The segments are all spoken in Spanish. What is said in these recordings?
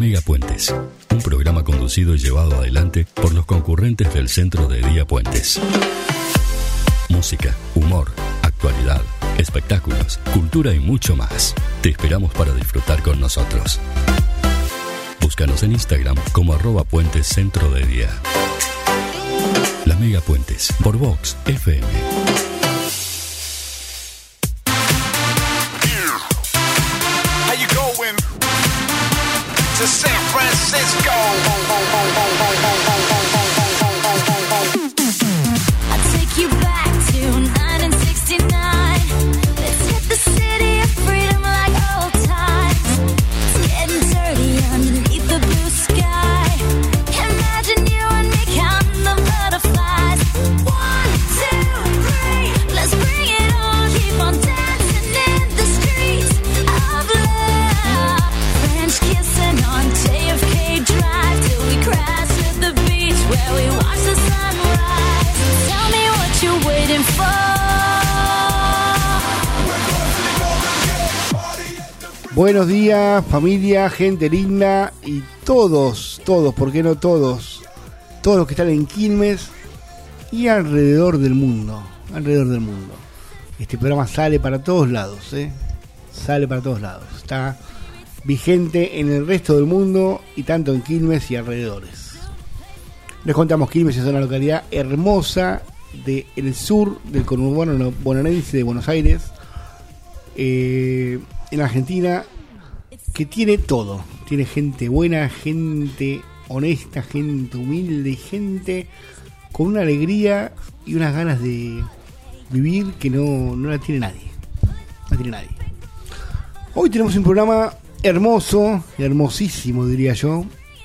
Mega Puentes, un programa conducido y llevado adelante por los concurrentes del Centro de Día Puentes. Música, humor, actualidad, espectáculos, cultura y mucho más. Te esperamos para disfrutar con nosotros. Búscanos en Instagram como @Puentes Centro de Día. La Mega Puentes, por Vox FM. To San Francisco. I'll take you back to 1969. Let's hit the city of freedom like old times. It's getting dirty underneath the blue sky. Imagine you and me counting the butterflies. 1, 2, 3, let's bring it on. Keep on dancing in the streets of love. French kissing on JFK Drive till we crash at the beach where we watch the sunrise. Tell me what you're waiting for. Buenos días, familia, gente linda y todos, ¿por qué no todos? Todos los que están en Quilmes y alrededor del mundo. Este programa sale para todos lados, sale para todos lados. Está vigente en el resto del mundo y tanto en Quilmes y alrededores. Les contamos, Quilmes es una localidad hermosa del sur del conurbano bonaerense de Buenos Aires, en Argentina, que tiene todo. Tiene gente buena, gente honesta, gente humilde, gente con una alegría y unas ganas de vivir que no la tiene nadie. No tiene nadie. Hoy tenemos un programa hermoso, hermosísimo diría yo,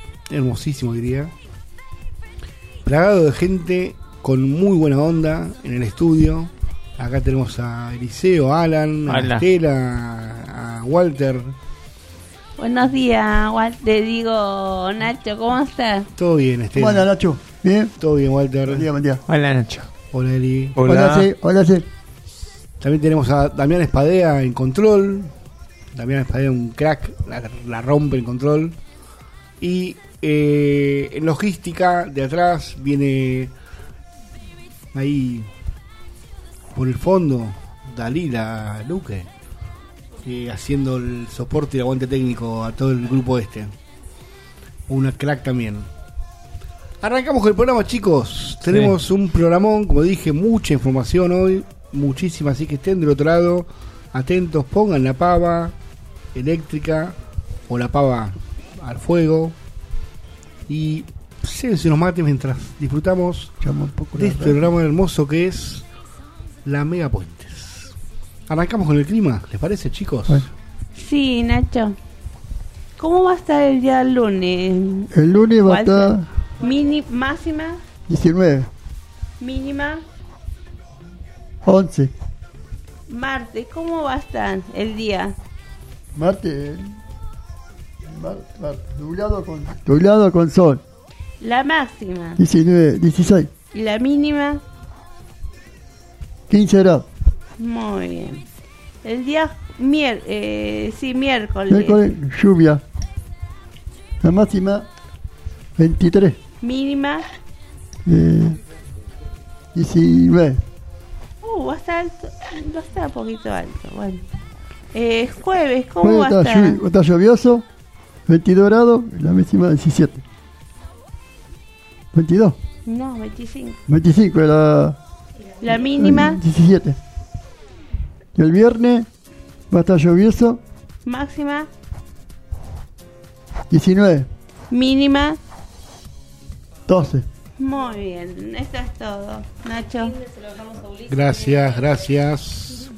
plagado de gente con muy buena onda en el estudio. Acá tenemos a Eliseo, a Alan, a Estela, a Walter. Buenos días, Walter, digo, Nacho, ¿cómo estás? Todo bien, Estela. Hola, Nacho, ¿bien? Todo bien, Walter. Buen día. Hola, Nacho. Hola, Eli. Hola, sí. También tenemos a Damián Espadea en control. Damián Espadea, un crack, la rompe en control. Y en logística, de atrás, viene ahí por el fondo Dalila Luque, haciendo el soporte y el aguante técnico a todo el grupo este. Una crack también. Arrancamos con el programa, chicos. Tenemos un programón, como dije, mucha información hoy, muchísima, así que estén del otro lado, atentos, pongan la pava eléctrica o la pava al fuego y se nos mate mientras disfrutamos de este programa hermoso que es La Mega Puentes. Arrancamos con el clima, ¿les parece, chicos? Bueno. Sí, Nacho. ¿Cómo va a estar el día lunes? El lunes va a estar Máxima, 19, mínima, 11. martes, ¿cómo va a estar el día? Martes, nublado con sol. La máxima 19, 16, y la mínima. 15 grados. Muy bien. El día miércoles. Miércoles, lluvia. La máxima 23, Mínima. 19. Va a estar alto, va a estar un poquito alto. Bueno. Jueves, ¿cómo va a estar? Está lluvioso, 22 grados, la máxima 17. 22. No, 25. 25 La mínima. 17. Y el viernes va a estar lluvioso, Máxima. 19. Mínima. 12. Muy bien, esto es todo. Nacho. Gracias.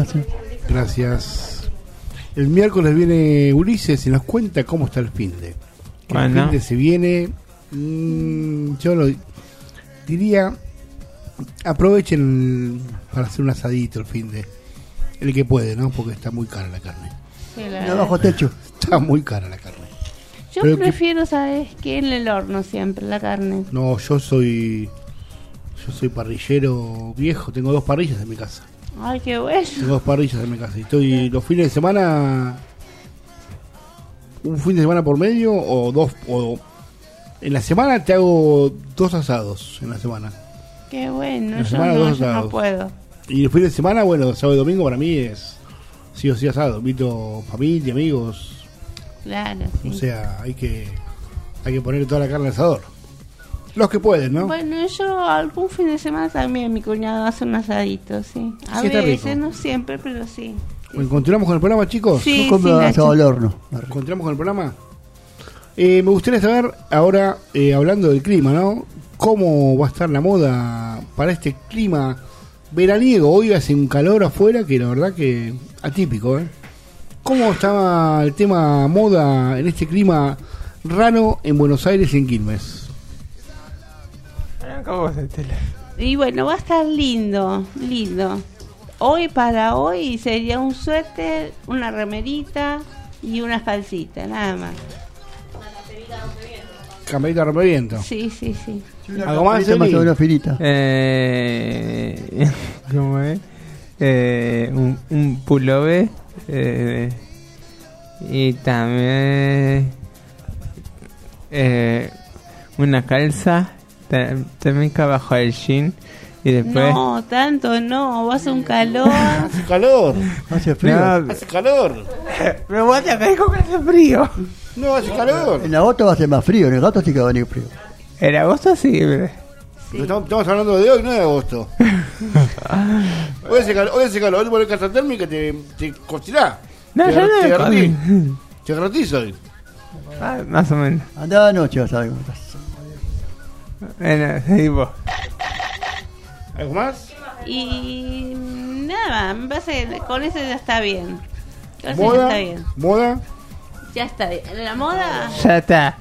El miércoles viene Ulises y nos cuenta cómo está el finde. El finde se viene. Yo lo diría, aprovechen para hacer un asadito el finde. El que puede, ¿no? Porque está muy cara la carne. Sí, Bajo techo. Está muy cara la carne. Yo prefiero, ¿sabes qué? En el horno siempre, la carne. No, yo soy parrillero viejo. Tengo 2 parrillas en mi casa. Ay, qué bueno. Tengo 2 parrillas en mi casa. Y estoy los fines de semana un fin de semana por medio o dos, o en la semana te hago 2 asados en la semana. Qué bueno, La yo semana no, dos yo no asados. puedo. Y el fin de semana, bueno, sábado y domingo para mí es sí o sí asado. Invito familia, amigos. Claro, sí. O sea, hay que poner toda la carne al asador. Los que pueden, ¿no? Bueno, yo algún fin de semana también mi cuñado hace un asadito, sí. A Sí, está veces, rico. no siempre, pero sí. Bueno, ¿continuamos con el programa, chicos? Sí, Yo compro sí, asado Nacho. al horno. ¿Continuamos con el programa? Me gustaría saber, ahora, hablando del clima, ¿no? ¿Cómo va a estar la moda para este clima veraniego? Hoy hace un calor afuera que la verdad que atípico, ¿eh? ¿Cómo estaba el tema moda en este clima raro en Buenos Aires y en Quilmes? Y bueno, va a estar lindo, lindo. Hoy para hoy sería un suéter, una remerita y unas calcitas, nada más. Camperita rompeviento. Sí, sí, sí. ¿Algo más, Más Eli? o menos finita. ¿Cómo es? Un pullover. Y también una calza. También que abajo del jean. Y después. No, tanto no, va a ser un calor. Hace calor, Hace frío. No, hace calor. me voy a caer con ese frío. No, hace calor. En agosto va a ser más frío. En el gato sí que va a venir frío. En agosto sí, pero. Estamos hablando de hoy, no de agosto. Hoy hace calor, hoy te pones casa térmica y te cocinás. No, yo no te me derretís. comí. Te derretís hoy. Ah, más o menos. Andá anoche, vas a ver cómo estás. Bueno, sí, vos. ¿Algo más? Y nada, me parece que con eso ya está bien. Con eso ya ¿Moda? está bien. ¿Moda? Ya está bien. La moda. Ya está.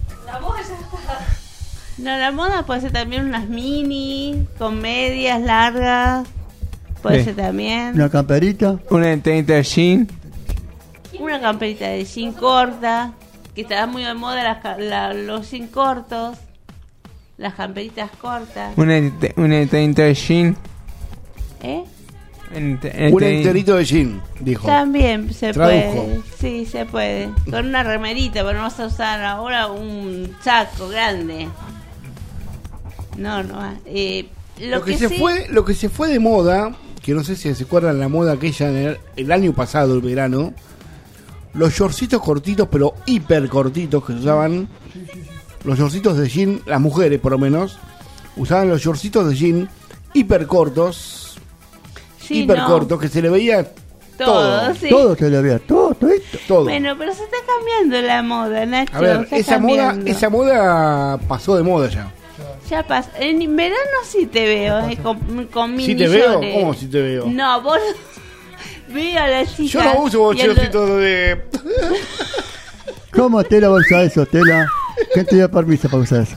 No, la moda puede ser también unas mini, con medias largas. Puede Sí. ser también. Una camperita. Una de jean. Una camperita de jean corta. Que está muy de moda los jean cortos. Las camperitas cortas. Una de jean. ¿Eh? Un enterito de jean, dijo. También se Tradujo. puede. Sí, se puede. Con una remerita, pero no vas a usar ahora un saco grande. No, no. Lo que se fue de moda, que no sé si se acuerdan la moda aquella el año pasado, el verano, los shortcitos cortitos, pero hiper cortitos que se usaban, los shortcitos de jean, las mujeres por lo menos, usaban los shortcitos de jean hiper cortos, Sí, hiper no. cortos, que se le veía Todo, sí. Todo se le veía. Todo, todito. todo. Bueno, pero se está cambiando la moda, Nacho. A ver, está esa cambiando. moda pasó de moda ya. Ya pasa. En verano sí te veo, con mini ¿Sí te veo? shorts. ¿Cómo sí te veo? No, vos veo a la chica. Yo no uso y el- shortcitos de... ¿Cómo Tela va a usar eso, Tela? ¿Quién te dio permiso para usar eso?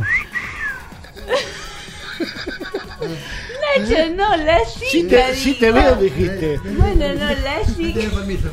Nacho, no, la chica. Sí te digo. veo, dijiste. Bueno, no, la chica.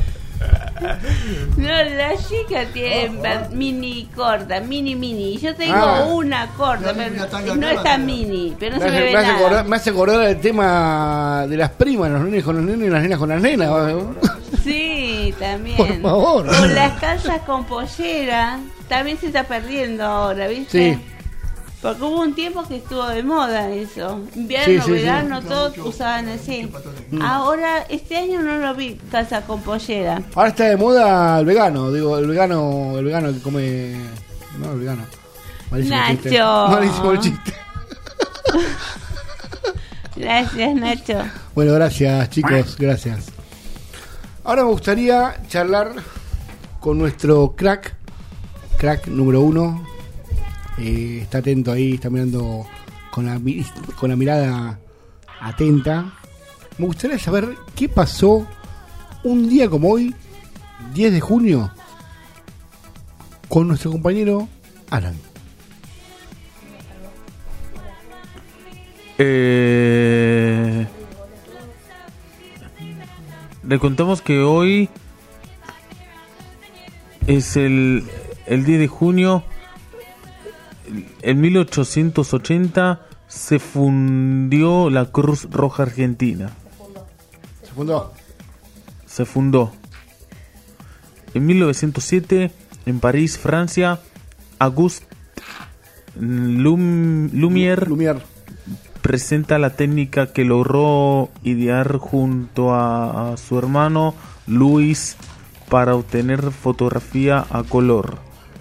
No, la chica tiene mini corta, mini. Yo tengo Ah. una corta, pero no es tan mini, pero no se me ve Me hace nada. me hace acordar el tema de las primas, los nenes con los nenes y las nenas con las nenas. Sí, también. Por favor. O las calzas con pollera, también se está perdiendo ahora, ¿viste? Sí. Porque hubo un tiempo que estuvo de moda eso. Invierno, Sí, sí, verano, todos usaban así. Ahora, este año no lo vi calza con pollera. Ahora está de moda el vegano, digo, el vegano que come... No, el vegano. Malísimo chiste. Nacho. Malísimo el chiste. Gracias, Nacho. Bueno, gracias chicos, gracias. Ahora me gustaría charlar con nuestro crack número 1. Está atento ahí, está mirando con la mirada atenta. Me gustaría saber qué pasó un día como hoy, 10 de junio, con nuestro compañero Alan. Le contamos que hoy es el 10 de junio. En 1880 se fundió la Cruz Roja Argentina. ¿Se fundó? Se fundó. En 1907 en París, Francia, Auguste Lumière presenta la técnica que logró idear junto a su hermano Louis para obtener fotografía a color.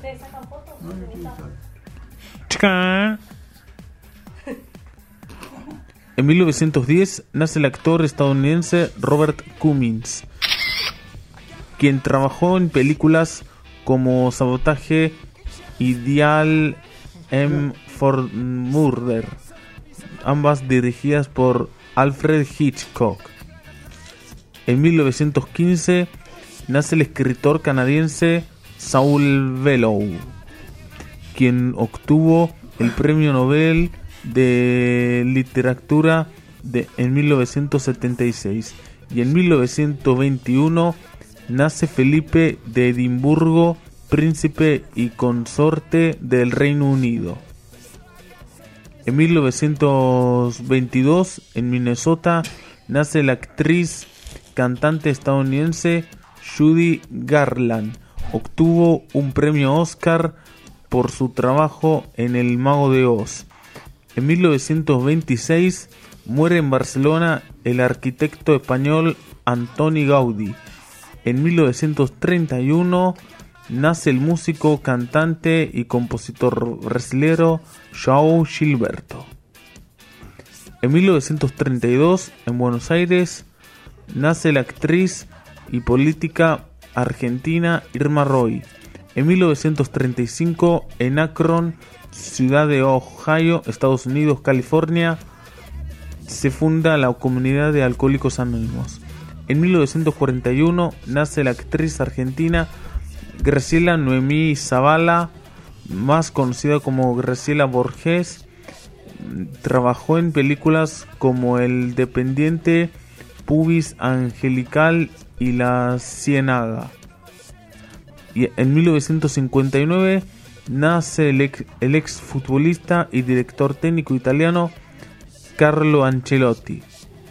En 1910 nace el actor estadounidense Robert Cummings, quien trabajó en películas como Sabotaje y Dial M. for Murder, ambas dirigidas por Alfred Hitchcock. En 1915 nace el escritor canadiense Saul Bellow, quien obtuvo el Premio Nobel de Literatura en 1976. Y en 1921 nace Felipe de Edimburgo, príncipe y consorte del Reino Unido. En 1922, en Minnesota, nace la actriz cantante estadounidense Judy Garland. Obtuvo un premio Oscar por su trabajo en El Mago de Oz. En 1926 muere en Barcelona el arquitecto español Antoni Gaudí. En 1931 nace el músico, cantante y compositor brasilero João Gilberto. En 1932, en Buenos Aires, nace la actriz y política argentina Irma Roy. En 1935, en Akron, ciudad de Ohio, Estados Unidos, California, se funda la comunidad de Alcohólicos Anónimos. En 1941 nace la actriz argentina Graciela Noemí Zavala, más conocida como Graciela Borges. Trabajó en películas como El Dependiente, Pubis Angelical y La Ciénaga. Y en 1959 nace el ex futbolista y director técnico italiano Carlo Ancelotti.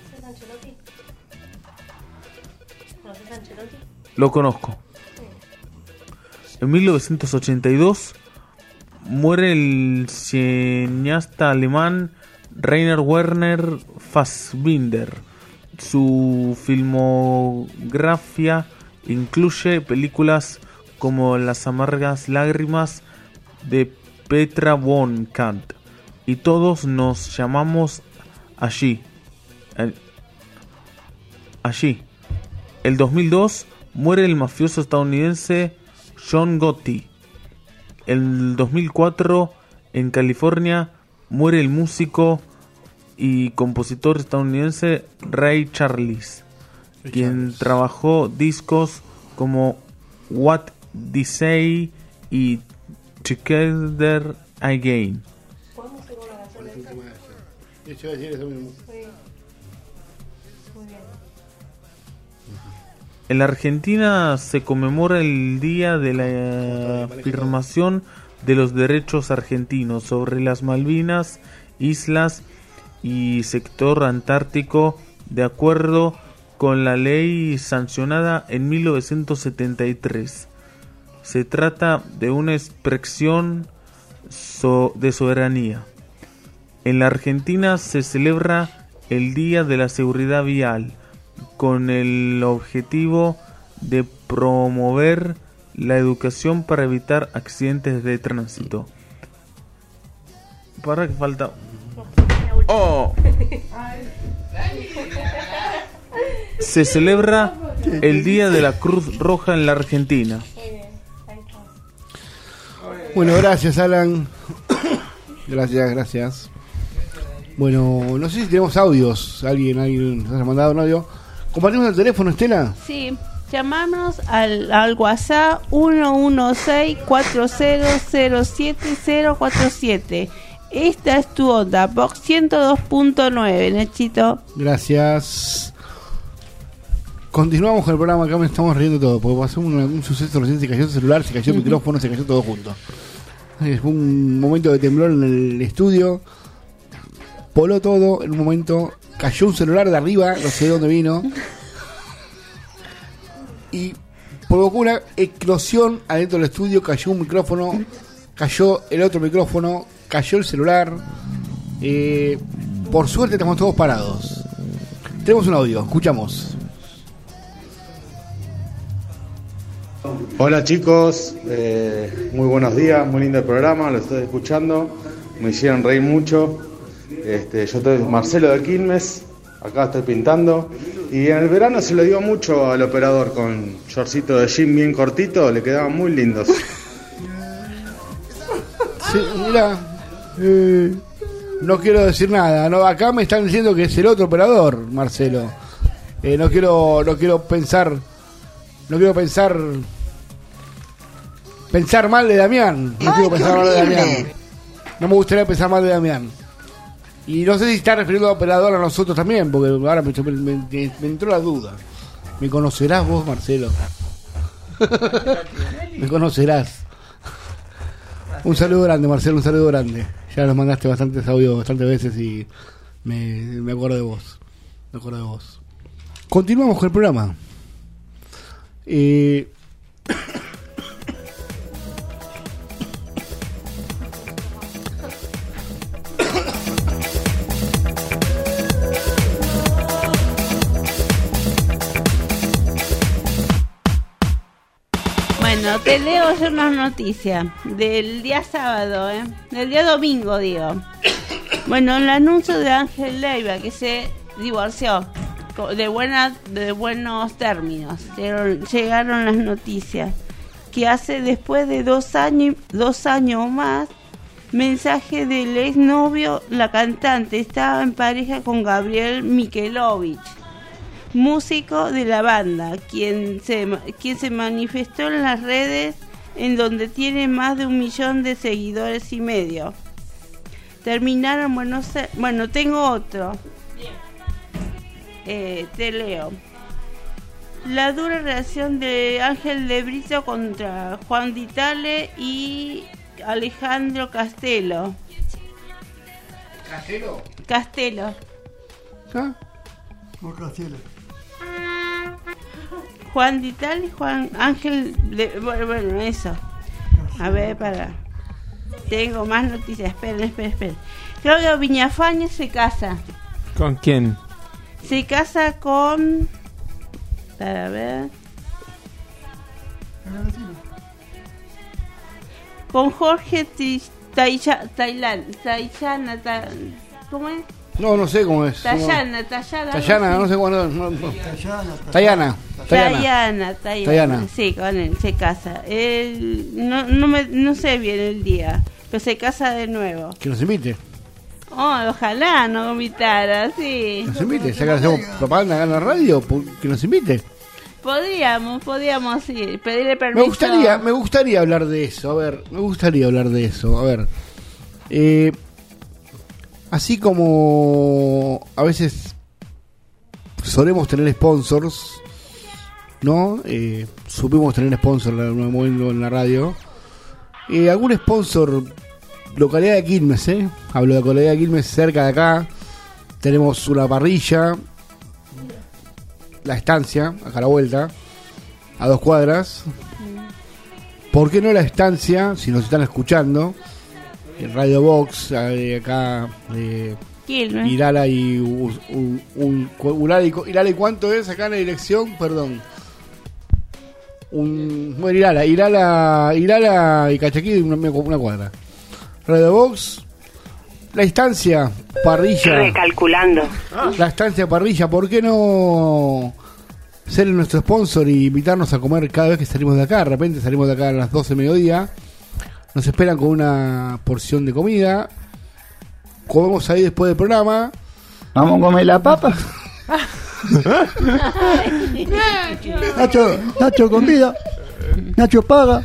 ¿Conoces a Ancelotti? Lo conozco. En 1982 muere el cineasta alemán Rainer Werner Fassbinder. Su filmografía incluye películas como Las amargas lágrimas de Petra von Kant y Todos nos llamamos allí. El 2002 muere el mafioso estadounidense John Gotti. El 2004 en California muere el músico y compositor estadounidense Ray Charles, quien trabajó discos como What They Say y Together Again. ¿Podemos hacer una canción de eso? Yo iba a decir eso mismo. Sí. Muy bien. En la Argentina se conmemora el Día de la Afirmación de los Derechos Argentinos sobre las Malvinas, islas y sector antártico, de acuerdo con la ley sancionada en 1973. Se trata de una expresión de soberanía. En la Argentina se celebra el Día de la Seguridad Vial, con el objetivo de promover la educación para evitar accidentes de tránsito. ¿Para qué falta? ¡Oh! Se celebra el Día de la Cruz Roja en la Argentina. Muy bien. Ahí estamos. Bueno, gracias, Alan. Gracias. Bueno, no sé si tenemos audios. Alguien nos ha mandado un audio. ¿Compartimos el teléfono, Estela? Sí, llamarnos al WhatsApp 116-4007-047. Esta es tu onda, Box 102.9, Nachito. Gracias. Continuamos con el programa. Acá me estamos riendo todo, porque pasó un suceso recién. Se cayó el celular, se cayó el micrófono, se cayó todo junto. Fue un momento de temblor en el estudio. Poló todo en un momento. Cayó un celular de arriba, no sé de dónde vino. Y provocó una eclosión adentro del estudio, cayó un micrófono, cayó el otro micrófono, cayó el celular. Por suerte estamos todos parados. Tenemos un audio, escuchamos. Hola chicos, muy buenos días, muy lindo el programa, lo estoy escuchando, me hicieron reír mucho. Yo soy Marcelo de Quilmes, acá estoy pintando y en el verano se lo digo mucho al operador con shortcito de jean bien cortito, le quedaban muy lindos. Sí, mira, no quiero decir nada, no, acá me están diciendo que es el otro operador, Marcelo. No quiero pensar mal de Damián. No quiero pensar mal de Damián. No me gustaría pensar mal de Damián. Y no sé si está refiriendo a operador a nosotros también, porque ahora me entró la duda. ¿Me conocerás vos, Marcelo? Me conocerás. Un saludo grande, Marcelo, un saludo grande. Ya nos mandaste bastantes audios bastantes veces y me acuerdo de vos. Me acuerdo de vos. Continuamos con el programa. Bueno, te leo yo unas noticias del día sábado, del día domingo, digo. Bueno, el anuncio de Ángel Leiva, que se divorció de buenos términos. Llegaron las noticias que hace después de 2 años o más, mensaje del exnovio. La cantante estaba en pareja con Gabriel Michelovich, músico de la banda, quien se manifestó en las redes, en donde tiene más de 1 millón de seguidores y medio. Terminaron, bueno, tengo otro. Te leo. La dura reacción de Ángel de Brito contra Juan Ditale y Alejandro Castelo. Castelo. ¿Ah? O Castelo. Juan Ditale y Juan Ángel de... Bueno, eso. A ver, para. Tengo más noticias. Esperen. Claudio Viñafañez se casa. ¿Con quién? Se casa con... Para ver... Con Jorge Tayana. ¿Cómo es? No sé cómo es. Tayana, no sé cómo. Tayana. Sí, con él se casa. Él no sé bien el día, pero se casa de nuevo. Que nos invite. Oh, ojalá nos invitara, sí. Que nos invite, ya que hacemos propaganda acá en la radio, que nos invite. Podríamos ir, pedirle permiso. Me gustaría hablar de eso, a ver. Así como a veces solemos tener sponsors, ¿no? Supimos tener sponsors en un momento en la radio. Algún sponsor, localidad de Quilmes, hablo de localidad de Quilmes, cerca de acá. Tenemos una parrilla, la estancia, acá a la vuelta, a 2 cuadras. ¿Por qué no la estancia, si nos están escuchando? Radio Box, acá Irala y Irala y ¿cuánto es acá en la dirección? Perdón. Irala y Cachaquí, una cuadra. Radio Box, la estancia, parrilla. Recalculando. La estancia, parrilla, ¿por qué no ser nuestro sponsor y invitarnos a comer cada vez que salimos de acá? De repente salimos de acá a las 12 de mediodía. Nos esperan con una porción de comida. Comemos ahí después del programa. Vamos a comer la papa. Nacho convida. Nacho paga.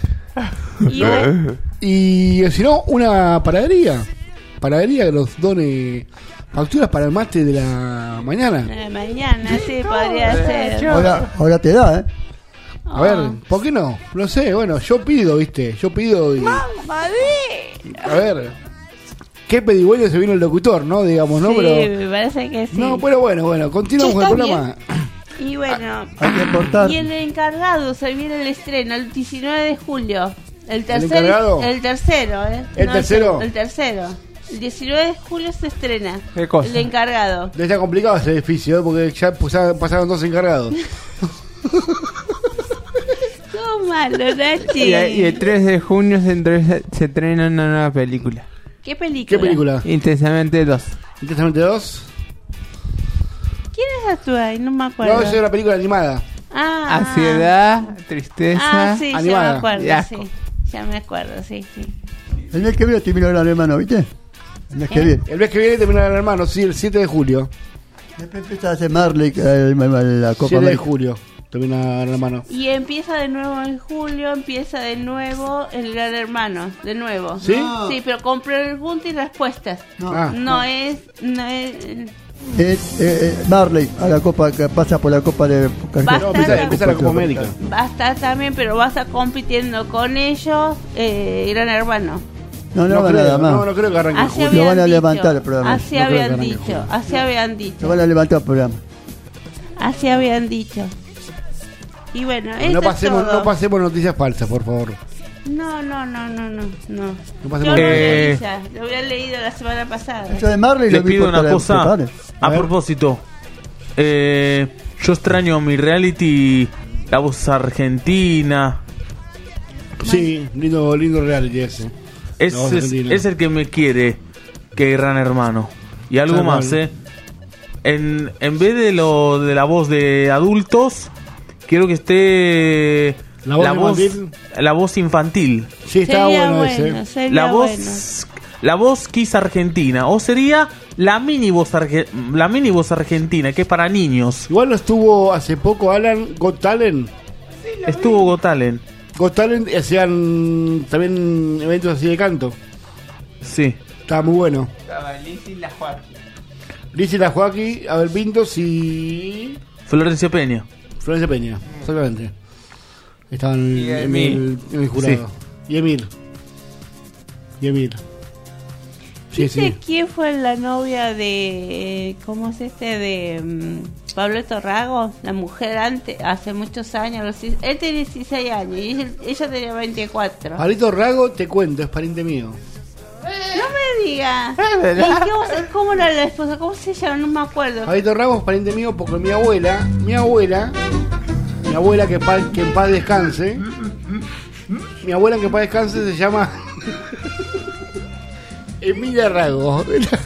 Y si no, una panadería. Panadería que nos done facturas para el mate de la mañana. Mañana, sí, podría ser. Ahora te da, A ver, ¿por qué no? No sé, bueno, yo pido, ¿viste? Y... A ver, qué pedigüeño se vino el locutor, ¿no? Digamos, ¿no? Sí, Pero... me parece que sí. No, pero bueno, continuamos con el programa. Y bueno, Hay que aportar. y el encargado se viene el estreno el 19 de julio. El encargado? tercero, ¿eh? ¿El tercero? El tercero. El 19 de julio se estrena. ¿Qué cosa? El encargado. Está complicado ese edificio, porque ya pasaron 2 encargados. Todo malo, Nachi. Y el 3 de junio se estrena una nueva película. ¿Qué película? ¿Qué película? Intensamente 2. ¿Intensamente 2? ¿Quién actúa ahí? No me acuerdo. No, es una película animada. Ah. Ansiedad, tristeza. Ah, sí, ya animada. me acuerdo, Y asco. sí. Ya me acuerdo, sí. El mes que viene terminó Gran Hermano, ¿viste? El mes que viene. El mes que viene termina el hermano, sí, el 7 de julio. Después empieza a hacer Marley la Copa 7 de América. julio termina el hermano. Y empieza de nuevo en julio, empieza de nuevo el Gran Hermano, de nuevo. ¿Sí? Sí, pero con preguntas y respuestas. Ah. No es... Marley a la Copa, que pasa por la Copa de... Basta. No, empieza la Copa América. Va a estar también, pero va a estar compitiendo con ellos, Gran Hermano. No, No va creo, nada más. no creo que arranque en Así julio. Lo van a habían levantar el dicho. programa. Así No creo que habían arranque en dicho. julio. Así habían Lo dicho. van a levantar el programa. Así habían dicho. Y bueno, esto No pasemos, es todo. no pasemos noticias falsas, por favor. No. No Yo pasemos no Eh, lo había leído la semana pasada. Yo de Marley Les lo vi pido por una tele- cosa por tele. a ver. propósito. Yo extraño mi reality, la voz argentina. Sí, lindo reality ese. Es, La voz es, argentina. es el que me quiere, que Gran Hermano. Y algo Tal más, cual. En vez de lo de la voz de adultos, quiero que esté ¿La voz infantil? la voz infantil. Sí, está Sería bueno bueno, ese. sería La voz bueno. la voz Kiss Argentina, o sería la mini voz argentina, que es para niños. Igual no estuvo hace poco Alan Got Talent. Estuvo Got Talent. Got Talent hacían también eventos así de canto. Sí. Estaba muy bueno. Estaba Lizzy y la Joaquín. Lizzy La Joaquín, Abel Pintos y Florencia Peña. Florencia Peña, exactamente. Estaban Y en Emil. el jurado. Y Emil. Sí, ¿Viste sí. quién fue la novia de... ¿Cómo es este? De Pablo Torrago, la mujer antes, hace muchos años. Él tenía 16 años y ella tenía 24. Pablito Rago, te cuento, es pariente mío. No me digas. ¿Y cómo era la esposa? ¿Cómo se llama? No me acuerdo. Pablito Rago es pariente mío porque mi abuela, que en paz descanse, mi abuela que en paz descanse se llama Emilia Rago.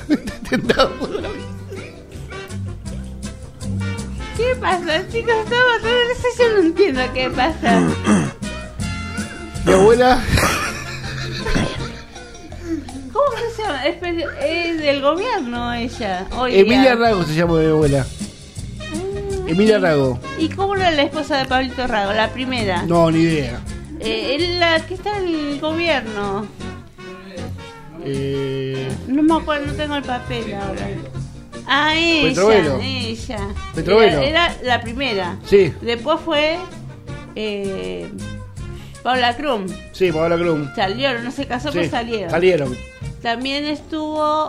¿Qué pasa, chicos? Yo no entiendo qué pasa. Mi abuela, ¿Cómo se llama? Es del gobierno ella. Hoy Emilia día. Rago se llama mi abuela. Emilia Rago. ¿Y cómo era la esposa de Pablito Rago? La primera. No, ni idea. Es la que está en el gobierno. Eh, No me acuerdo, no tengo el papel ahora. Ah, Petrovelo. ella. Petrovelo. Era la primera. sí, Después fue Paula Krum. sí, Paola Krum. Salieron, no se casó, Sí, pero salieron. salieron. También estuvo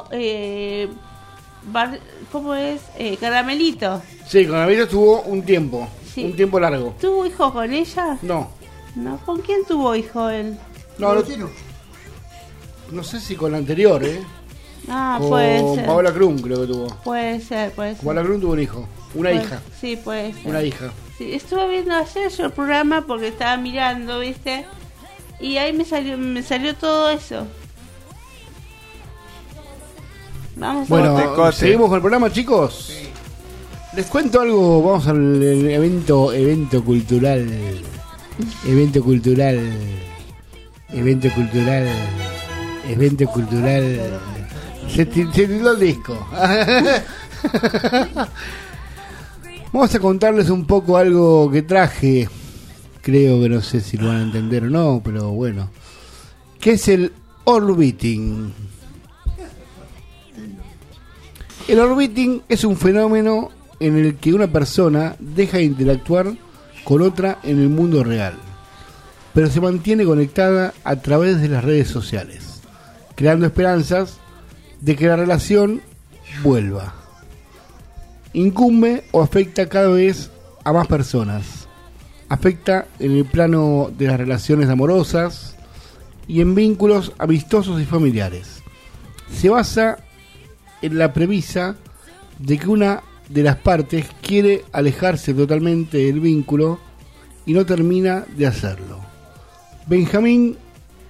¿cómo es? Caramelito. Sí, con Avito estuvo un tiempo. Sí. Un tiempo largo. ¿Tuvo hijo con ella? No. No, ¿con quién tuvo hijo él? No, no sé si con la anterior, Ah, con puede ser. Paola Krum creo que tuvo. Puede ser. Paola Krum tuvo un hijo. Una Puede- hija. Sí, puede ser. Una hija. Sí, estuve viendo ayer yo el programa porque estaba mirando, ¿viste? Y ahí me salió todo eso. Vamos a Bueno, Cote. seguimos con el programa, chicos. Les cuento algo. Vamos al evento cultural. Evento cultural. Se tituló el disco. Vamos a contarles un poco algo que traje. Creo que no sé si lo van a entender o no, pero bueno. ¿Qué es el orbiting? El orbiting es un fenómeno en el que una persona deja de interactuar con otra en el mundo real, pero se mantiene conectada a través de las redes sociales, creando esperanzas de que la relación vuelva. Incumbe o afecta cada vez a más personas. Afecta en el plano de las relaciones amorosas y en vínculos amistosos y familiares. Se basa en la premisa de que una de las partes quiere alejarse totalmente del vínculo y no termina de hacerlo. Benjamin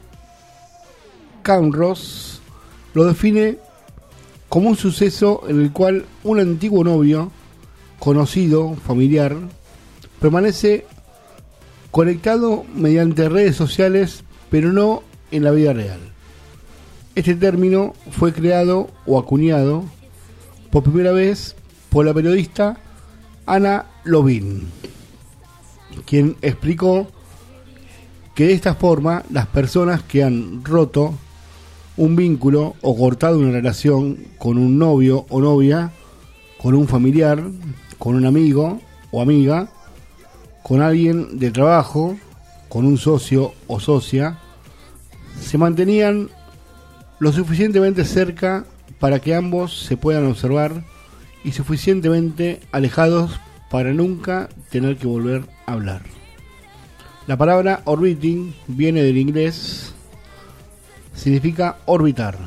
Camrose lo define como un suceso en el cual un antiguo novio, conocido, familiar, permanece conectado mediante redes sociales, pero no en la vida real. Este término fue creado o acuñado por primera vez por la periodista Anna Lovin, quien explicó que de esta forma las personas que han roto un vínculo o cortado una relación con un novio o novia, con un familiar, con un amigo o amiga, con alguien de trabajo, con un socio o socia, se mantenían lo suficientemente cerca para que ambos se puedan observar y suficientemente alejados para nunca tener que volver a hablar. La palabra orbiting viene del inglés, significa orbitar,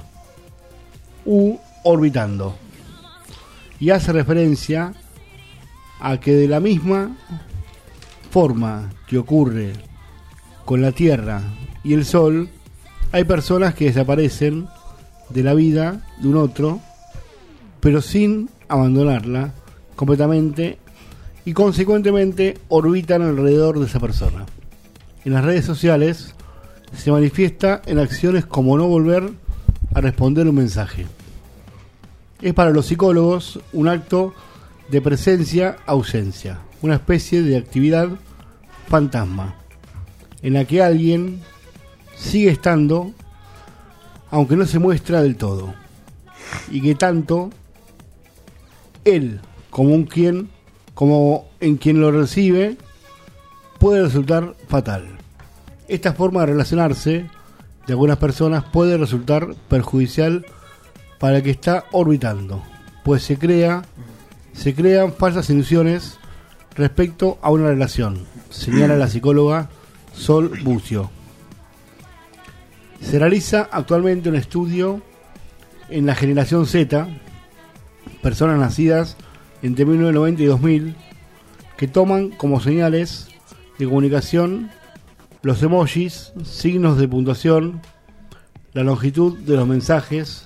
orbitando, y hace referencia a que de la misma forma que ocurre con la Tierra y el Sol, hay personas que desaparecen de la vida de un otro, pero sin abandonarla completamente, y consecuentemente orbitan alrededor de esa persona. En las redes sociales se manifiesta en acciones como no volver a responder un mensaje. Es para los psicólogos un acto de presencia-ausencia, una especie de actividad fantasma, en la que alguien sigue estando, aunque no se muestra del todo, y que tanto él como en quien lo recibe puede resultar fatal. Esta forma de relacionarse de algunas personas puede resultar perjudicial para el que está orbitando, pues se crean falsas ilusiones respecto a una relación, señala la psicóloga Sol Bucio. Se realiza actualmente un estudio en la generación Z, personas nacidas entre 1990 y 2000, que toman como señales de comunicación los emojis, signos de puntuación, la longitud de los mensajes,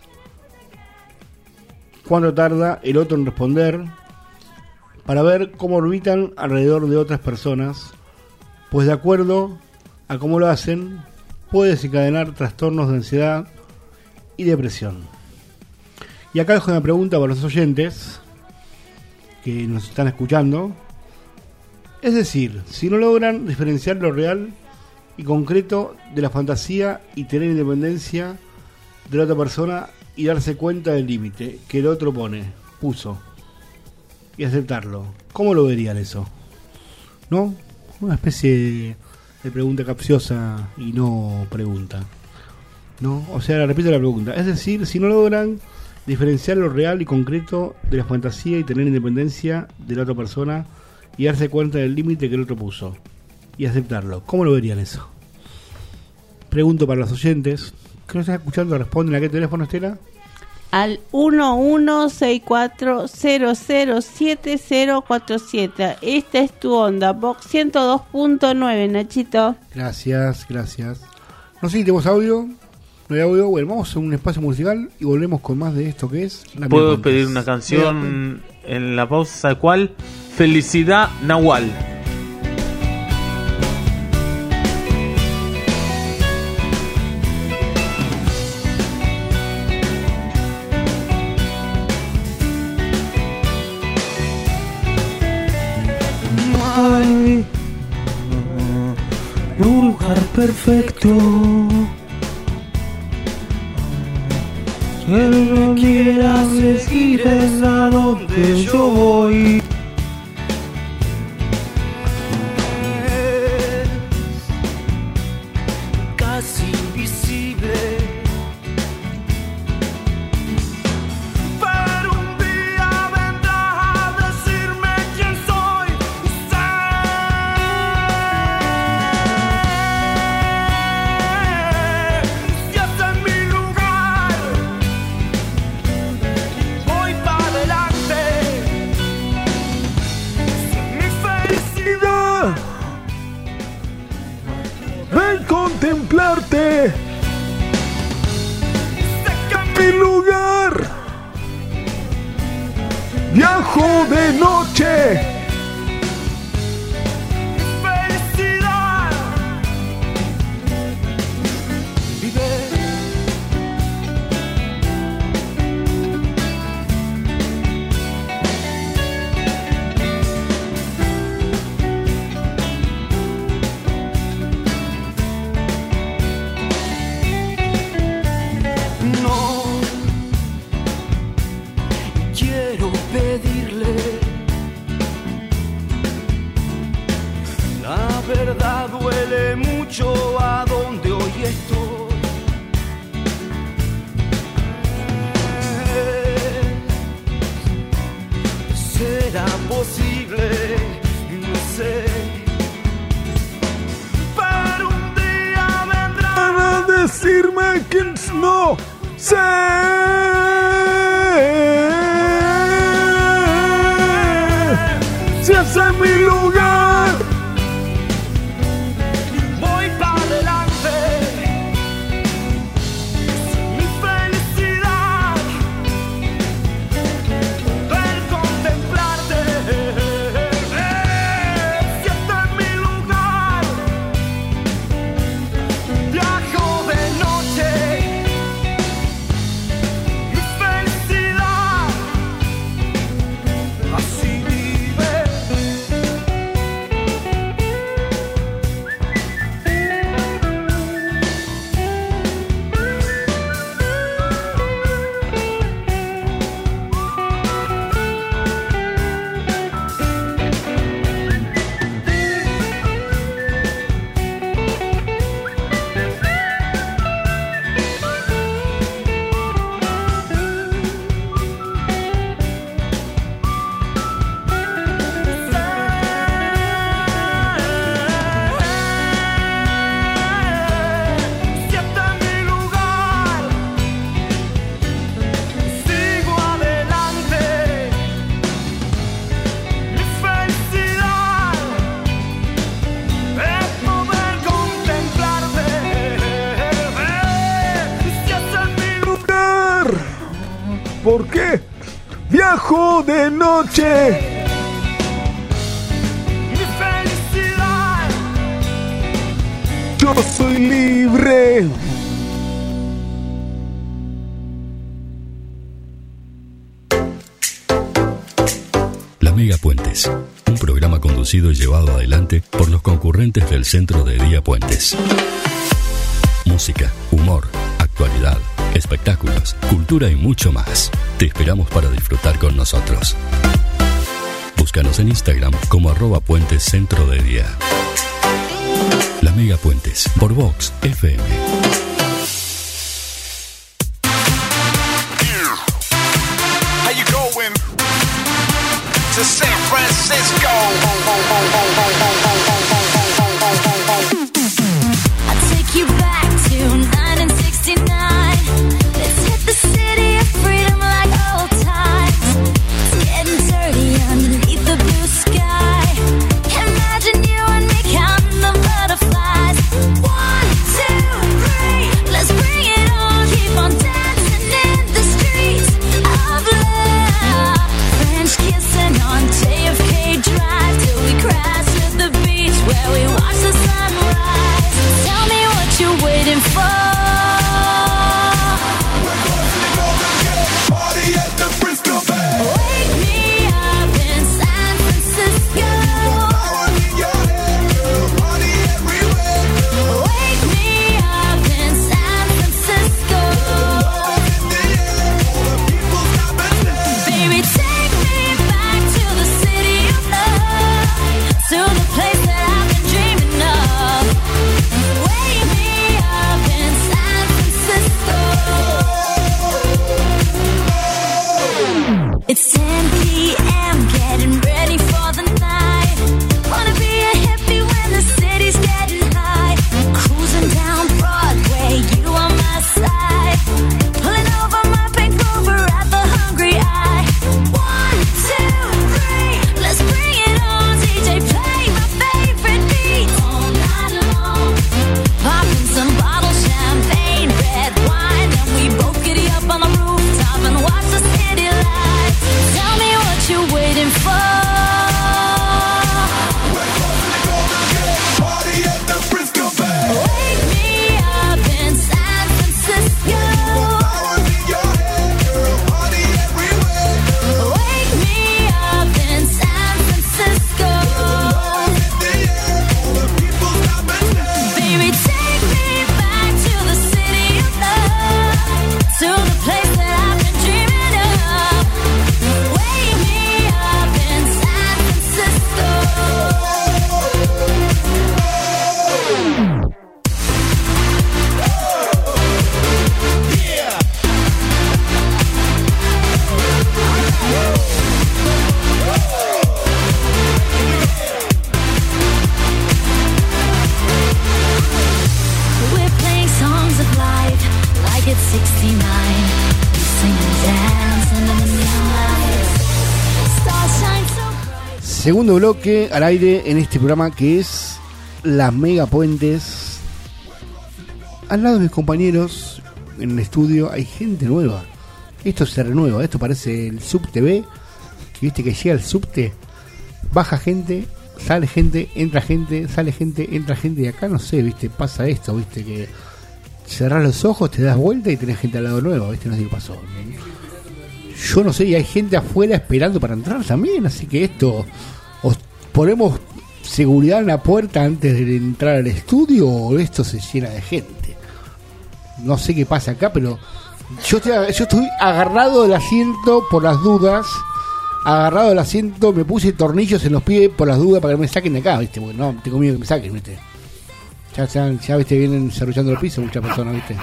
cuánto tarda el otro en responder, para ver cómo orbitan alrededor de otras personas, pues de acuerdo a cómo lo hacen, puede desencadenar trastornos de ansiedad y depresión. Y acá dejo una pregunta para los oyentes que nos están escuchando. Es decir, si no logran diferenciar lo real y concreto de la fantasía y tener independencia de la otra persona y darse cuenta del límite que el otro puso y aceptarlo, ¿cómo lo verían eso? ¿No? Una especie de pregunta capciosa y no pregunta, ¿no? O sea, repito la pregunta. Es decir, si no logran diferenciar lo real y concreto de la fantasía y tener independencia de la otra persona y darse cuenta del límite que el otro puso y aceptarlo, ¿cómo lo verían eso? Pregunto para los oyentes que nos están escuchando, responden a qué teléfono, Estela. Al 1164007047. Esta es tu onda, Vox 102.9, Nachito. Gracias. No sé si tenemos audio. No hay audio. Bueno, vamos a un espacio musical y volvemos con más de esto que es la ¿Puedo Miel pedir Contes. una canción en la pausa? ¿Cuál? Felicidad Nahual. Hay un lugar perfecto que me quieras seguir es a donde yo voy. Casi invisible, pero un día vendrás a decirme quién soy. Viajo de noche. Felicidad. Vive. No quiero pedirle. La verdad duele mucho a donde hoy estoy. ¿Será posible? No sé. Pero un día vendrán A decirme que no sé. Si ese es mi lugar. voy para adelante. Mi felicidad, ver contemplarte. Si este es mi lugar, viajo de noche. Mi felicidad, así vive. Si este es mi lugar, sigo adelante. Mi felicidad es poder contemplarte. Si este es mi Lugar. ¿Por qué? Viajo de noche. mi felicidad, Yo soy libre. La Mega Puentes, un programa conducido y llevado adelante por los concurrentes del Centro de Día Puentes. Música, humor, actualidad, espectáculos, cultura y mucho más. Te esperamos para disfrutar con nosotros. Búscanos en Instagram como @Puentes Centro de Día. La Mega Puentes, por Vox FM. How you going to San Francisco? I'll take you back to 1969. Let's hit the city of freedom like old times. It's getting dirty underneath the blue sky. Imagine you and me counting the butterflies. 1, 2, 3, let's bring it on. Keep on dancing in the streets of love. French kissing on JFK Drive till we crash we're playing songs of life like it's 69. We sing and dance under the moonlight. Stars shine so bright. Segundo bloque al aire en este programa que es Las Megapuentes. Al lado de mis compañeros en el estudio hay gente nueva. Esto se renueva, esto parece el SubTV, que viste que llega el subte, baja gente, sale gente, entra gente, sale gente, entra gente, y acá no sé, viste, pasa esto, viste, que cerrás los ojos, te das vuelta y tenés gente al lado nuevo, viste, no sé qué pasó. Yo no sé, y hay gente afuera esperando para entrar también, así que esto, os ponemos seguridad en la puerta antes de entrar al estudio o esto se llena de gente. No sé qué pasa acá, pero yo estoy agarrado del asiento por las dudas. Agarrado del asiento, me puse tornillos en los pies por las dudas para que me saquen de acá, ¿viste? Porque no, tengo miedo que me saquen, ¿viste? Ya ¿viste? Vienen cerruchando el piso muchas personas, ¿viste?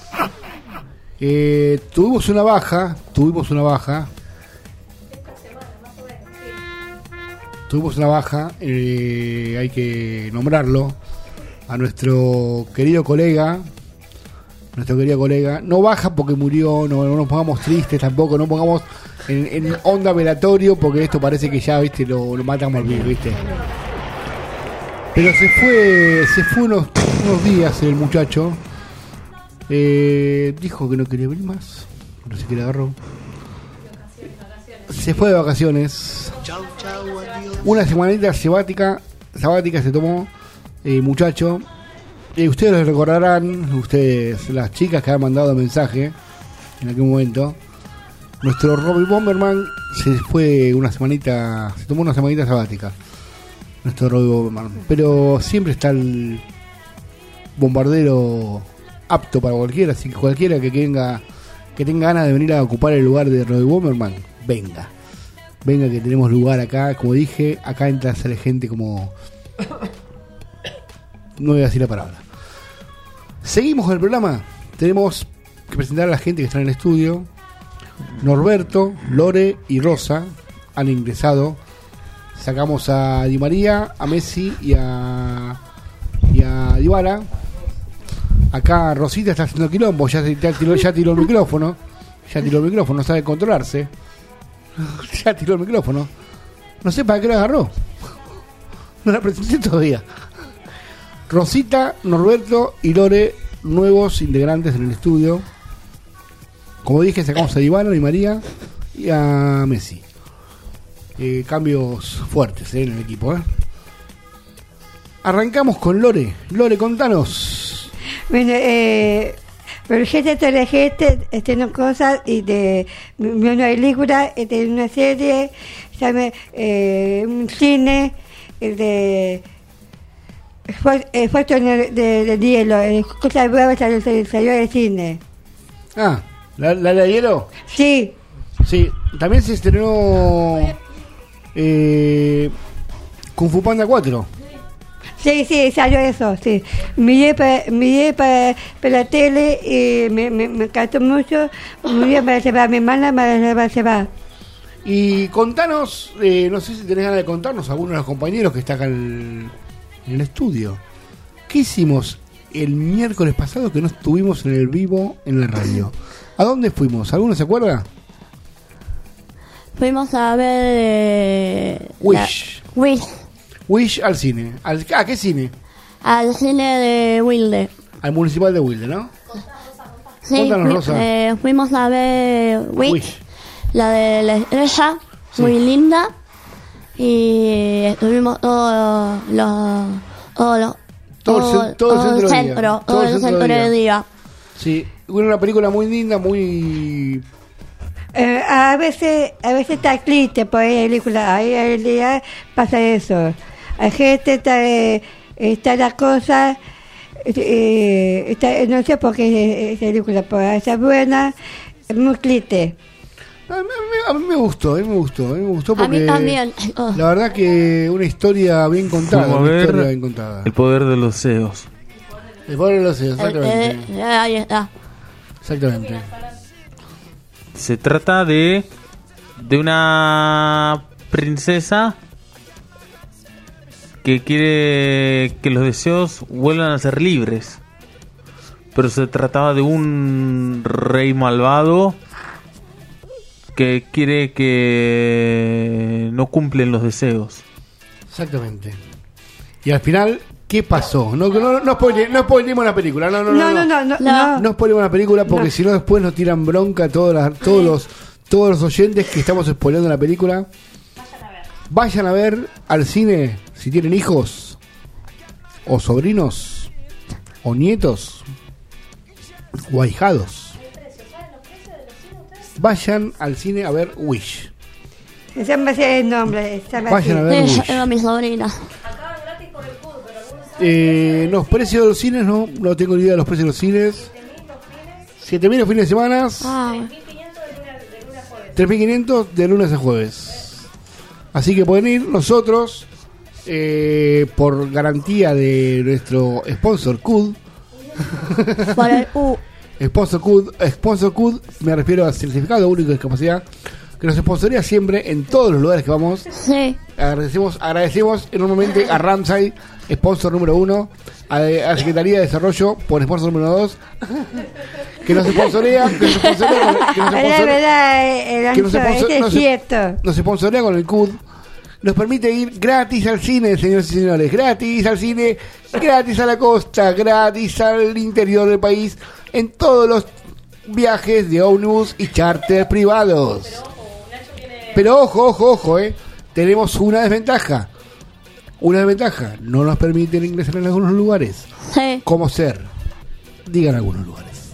Tuvimos una baja. Tuvimos una baja, hay que nombrarlo. A nuestro querido colega. No baja porque murió, no nos pongamos tristes tampoco, no pongamos en onda velatorio porque esto parece que ya, viste, lo matamos al bien, viste. Pero se fue unos días el muchacho. Dijo que no quería venir más, no sé qué le agarró. Se fue de vacaciones. Una semanita sabática se tomó el muchacho. Ustedes lo recordarán, las chicas que han mandado mensaje en aquel momento. Nuestro Robbie Bomberman se tomó una semanita sabática. Nuestro Robbie Bomberman. Pero siempre está el bombardero apto para cualquiera, así que cualquiera que tenga ganas de venir a ocupar el lugar de Robbie Bomberman, venga que tenemos lugar acá, como dije, acá entra a salir gente como... No voy a decir la palabra. Seguimos con el programa. Tenemos que presentar a la gente que está en el estudio. Norberto, Lore y Rosa han ingresado. Sacamos a Di María, a Messi y a Dybala. Acá Rosita está haciendo quilombo. Ya tiró el micrófono. No sabe controlarse. Ya tiró el micrófono. No sé para qué lo agarró. No la presenté todavía. Rosita, Norberto y Lore, nuevos integrantes en el estudio. Como dije, sacamos a Dybala, Di María y a Messi. Cambios fuertes en el equipo. Arrancamos con Lore. Lore, contanos. Bueno, pero gente toda la gente tiene cosas y de una película, de una serie, ¿sabe? Un cine, de fotos de hielo, cosas nuevas salió del cine. Ah, ¿la de hielo? Sí. Sí, también se estrenó Kung Fu Panda 4. Sí, salió eso, sí. Miré para la tele y me encantó mucho. Miré para llevar a mi hermana, para llevar. Y contanos, no sé si tenés ganas de contarnos, algunos de los compañeros que está acá en el estudio. ¿Qué hicimos el miércoles pasado que no estuvimos en el vivo en la radio? ¿A dónde fuimos? ¿Alguno se acuerda? Fuimos a ver Wish al cine. ¿A qué cine? Al cine de Wilde. Al municipal de Wilde, ¿no? Sí, Cuéntanos, Rosa. Fuimos a ver Wish, la de la estrella, sí. Muy linda. Y estuvimos todo el centro de día. Sí, una película muy linda, muy... A veces está triste por ahí la película, ahí el día pasa eso. Hay gente, está la cosa, no sé por qué esa película, pero está buena, es muy triste. A mí me gustó porque a mí también. La verdad que una historia bien contada. El poder de los CEOs. El poder de los CEOs, exactamente. Ahí está. Exactamente. Se trata de una princesa que quiere que los deseos vuelvan a ser libres. pero se trataba de un rey malvado que quiere que no cumplen los deseos. Exactamente. Y al final, ¿qué pasó? No spoilemos la película. No spoilemos la película porque si no después nos tiran bronca todos los oyentes que estamos spoileando la película. Vayan a ver al cine si tienen hijos o sobrinos o nietos o ahijados. Vayan al cine a ver Wish. Ese me hace el nombre. Vayan a ver Wish. Era mi sobrina. Los precios de los cines no tengo ni idea de los precios de los cines. 7.000 los fines de semana. 3.500 de lunes a jueves. Así que pueden ir. Nosotros, por garantía de nuestro sponsor CUD. Para el U. Sponsor CUD, me refiero al certificado único de discapacidad, que nos sponsorea siempre en todos los lugares que vamos. Sí. Agradecemos enormemente a Ramsay, sponsor número 1, a la Secretaría de Desarrollo por sponsor número 2, que nos sponsorea nos sponsorea con el CUD. Nos permite ir gratis al cine, señores y señores, gratis al cine, gratis a la costa, gratis al interior del país, en todos los viajes de ómnibus y charter privados. Pero ojo, tenemos una desventaja. No nos permiten ingresar en algunos lugares. Sí. ¿Cómo ser? Digan algunos lugares.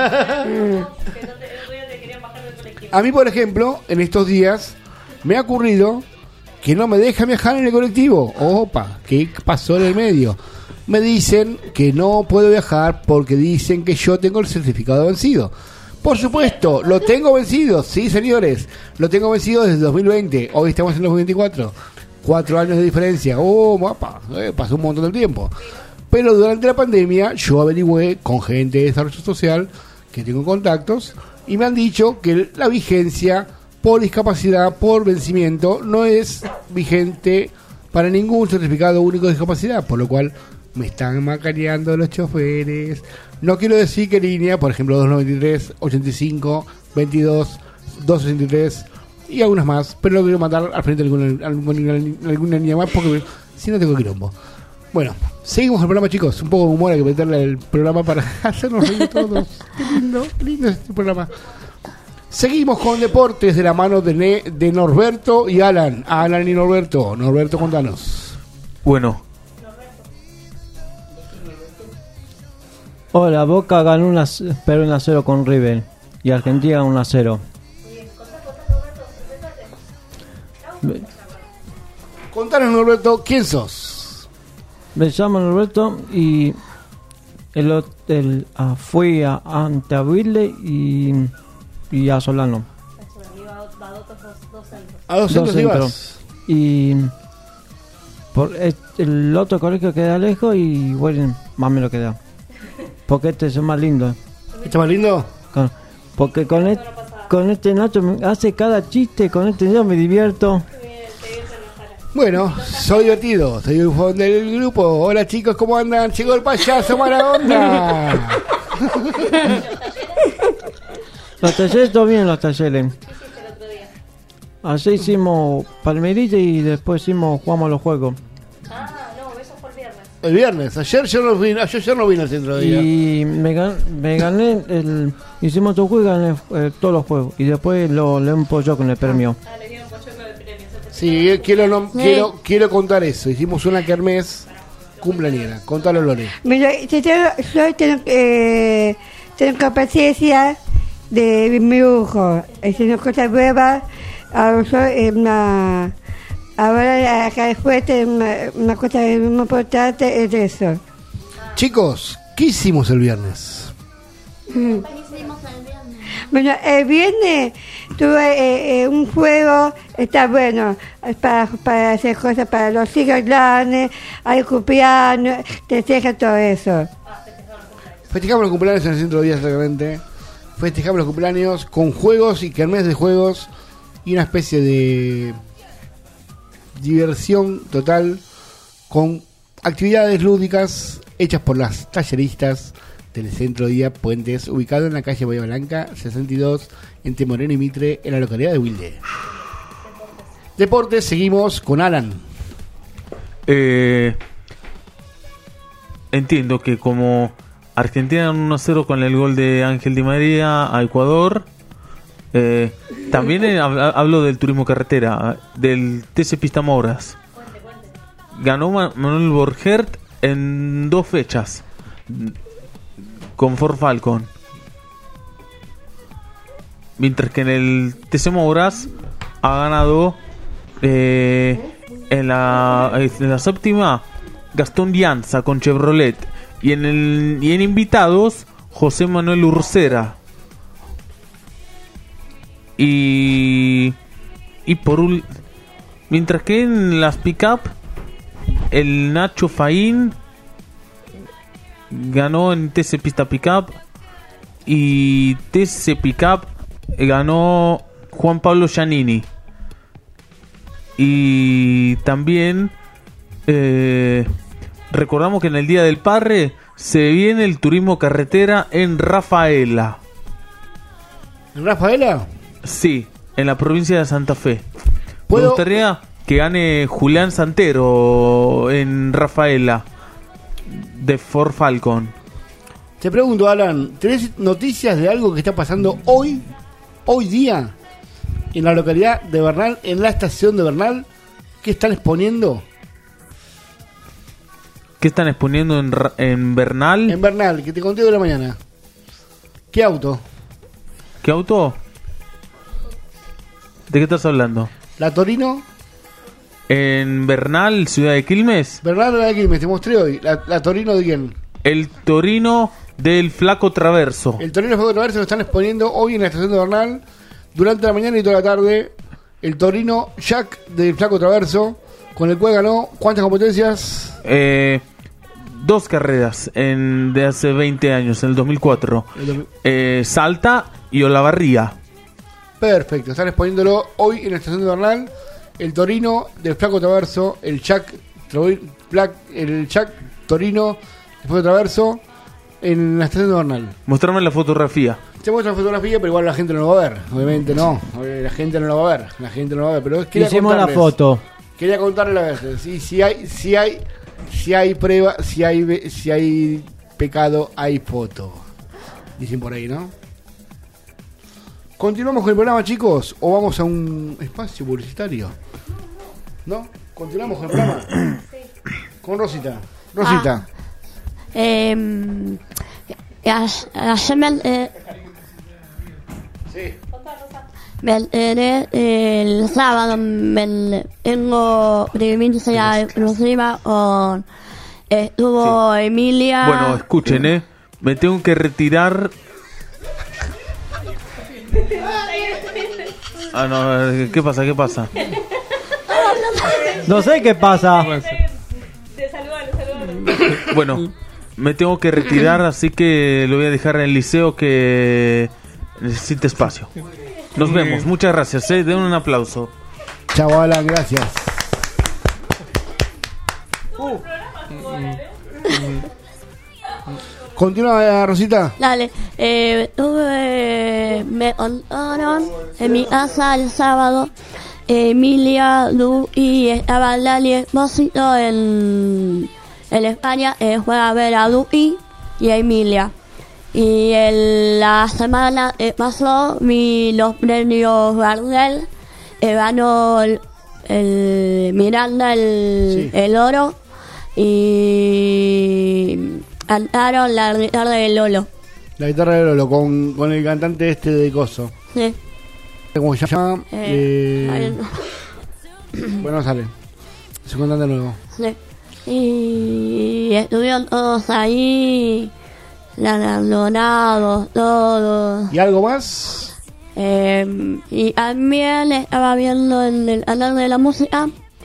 A mí, por ejemplo, en estos días me ha ocurrido que no me deja viajar en el colectivo. Opa, ¿qué pasó en el medio? Me dicen que no puedo viajar porque dicen que yo tengo el certificado vencido. Por supuesto, lo tengo vencido, sí señores, lo tengo vencido desde 2020, hoy estamos en 2024, 4 años de diferencia, mapa, pasó un montón de tiempo. Pero durante la pandemia yo averigüé con gente de desarrollo social que tengo contactos y me han dicho que la vigencia por discapacidad, por vencimiento, no es vigente para ningún certificado único de discapacidad, por lo cual me están macaneando los choferes. No quiero decir qué línea, por ejemplo 293, 85, 22, 263 y algunas más, pero no quiero mandar al frente alguna línea más porque si no tengo quilombo. Bueno, seguimos el programa, chicos. Un poco de humor hay que meterle al programa para hacernos reír todos. Qué lindo este programa. Seguimos con deportes de la mano de Norberto y Alan. Alan y Norberto. Norberto, contanos. Bueno. Hola, Boca ganó 1-0 con River y Argentina 1-0. Contanos, Norberto, ¿quién sos? Me llamo Norberto y fui ante Aguile y a Solano. A dos centros. Y por el otro colegio queda lejos y bueno, más me lo queda. Porque este es más lindo. ¿Este más lindo? Porque con este Nacho me hace cada chiste, con este yo me divierto. Bueno, soy divertido, soy el del grupo. Hola chicos, ¿cómo andan? Llegó el payaso Maradona. Los talleres, todo bien los talleres. Así hicimos palmerilla y después jugamos los juegos. El viernes, ayer yo no vine al centro de día. Y me gané hicimos otro juego y gané todos los juegos. Y después lo empolló con el premio. Sí, quiero contar eso. Hicimos una kermés cumpleañera. Contalo, Lore. Mira, yo tengo capacidad de mi dibujo. Haciendo cosas nuevas. Ahora acá después una cosa muy importante es eso. Chicos, ¿qué hicimos el viernes? Bueno, el viernes tuve un juego, está bueno, para hacer cosas para los hijos grandes, hay cumpleaños, festeja todo eso. Festejamos los cumpleaños en el centro de día exactamente. Festejamos los cumpleaños con juegos y kermés de juegos y una especie de diversión total con actividades lúdicas hechas por las talleristas Telecentro Día Puentes, ubicado en la calle Bahía Blanca 62, entre Moreno y Mitre, en la localidad de Wilde. Deportes, seguimos con Alan. Entiendo que como Argentina 1-0 con el gol de Ángel Di María a Ecuador, también hablo del turismo carretera, del TC Pista Mouras. Ganó Manuel Borgert en 2 fechas con Ford Falcon, mientras que en el TC Mouras ha ganado en la séptima Gastón Dianza con Chevrolet, y en invitados José Manuel Urcera, y mientras que en las pick-up el Nacho Faín ganó en TC Pista Pickup, y TC Pickup ganó Juan Pablo Giannini. Y también recordamos que en el Día del Parre se viene el turismo carretera en Rafaela. ¿En Rafaela? Sí, en la provincia de Santa Fe. Me ¿Puedo? gustaría que gane Julián Santero en Rafaela de Ford Falcon. Te pregunto, Alan, ¿tenés noticias de algo que está pasando hoy día, en la localidad de Bernal, en la estación de Bernal? ¿Qué están exponiendo? ¿Qué están exponiendo en Bernal? En Bernal, que te conté de la mañana. ¿Qué auto? ¿Qué auto? ¿De qué estás hablando? La Torino. En Bernal, ciudad de Quilmes. Bernal de Quilmes, te mostré hoy. ¿La Torino de quién? El Torino del Flaco Traverso. El Torino del Flaco Traverso lo están exponiendo hoy en la estación de Bernal, durante la mañana y toda la tarde. El Torino Jack del Flaco Traverso, con el cual ganó ¿cuántas competencias? 2 carreras de hace 20 años, en el 2004. Salta y Olavarría. Perfecto, están exponiéndolo hoy en la estación de Bernal. El Torino del Flaco Traverso, el Jack Torino del Flaco Traverso en la estación de Bernal. Mostrame la fotografía. Te muestro la fotografía, pero igual la gente no lo va a ver. Obviamente no. La gente no lo va a ver. La gente no lo va a ver. Pero quería hicimos la foto. Quería contarles a veces. Si hay prueba, si hay pecado, hay foto. Dicen por ahí, ¿no? ¿Continuamos con el programa, chicos? ¿O vamos a un espacio publicitario? ¿No? ¿Continuamos con el programa? Sí. Con Rosita. Rosita. Sí. El sábado tengo primicia exclusiva con estuvo sí. Emilia. Bueno, escuchen, me tengo que retirar. Ah, no, ¿qué pasa? ¿Qué pasa? No sé qué pasa. Bueno, me tengo que retirar, así que lo voy a dejar en el liceo que necesita espacio. Nos vemos, muchas gracias, den un aplauso. Chao, Alan, gracias. Continúa, Rosita. Dale, me contaron en mi casa el sábado, Emilia, Lu y estaba Lali Espósito en España, fue a ver a Lu y a Emilia. Y la semana pasó los premios Gardel, ganó el Miranda el oro y cantaron la guitarra de Lolo. La guitarra de Lolo con el cantante de Coso. Sí. ¿Cómo se llama? Bueno, sale. Es un cantante nuevo. Sí. Y estuvieron todos ahí, galardonados, todos. ¿Y algo más? Y también estaba viendo en el canal de la música,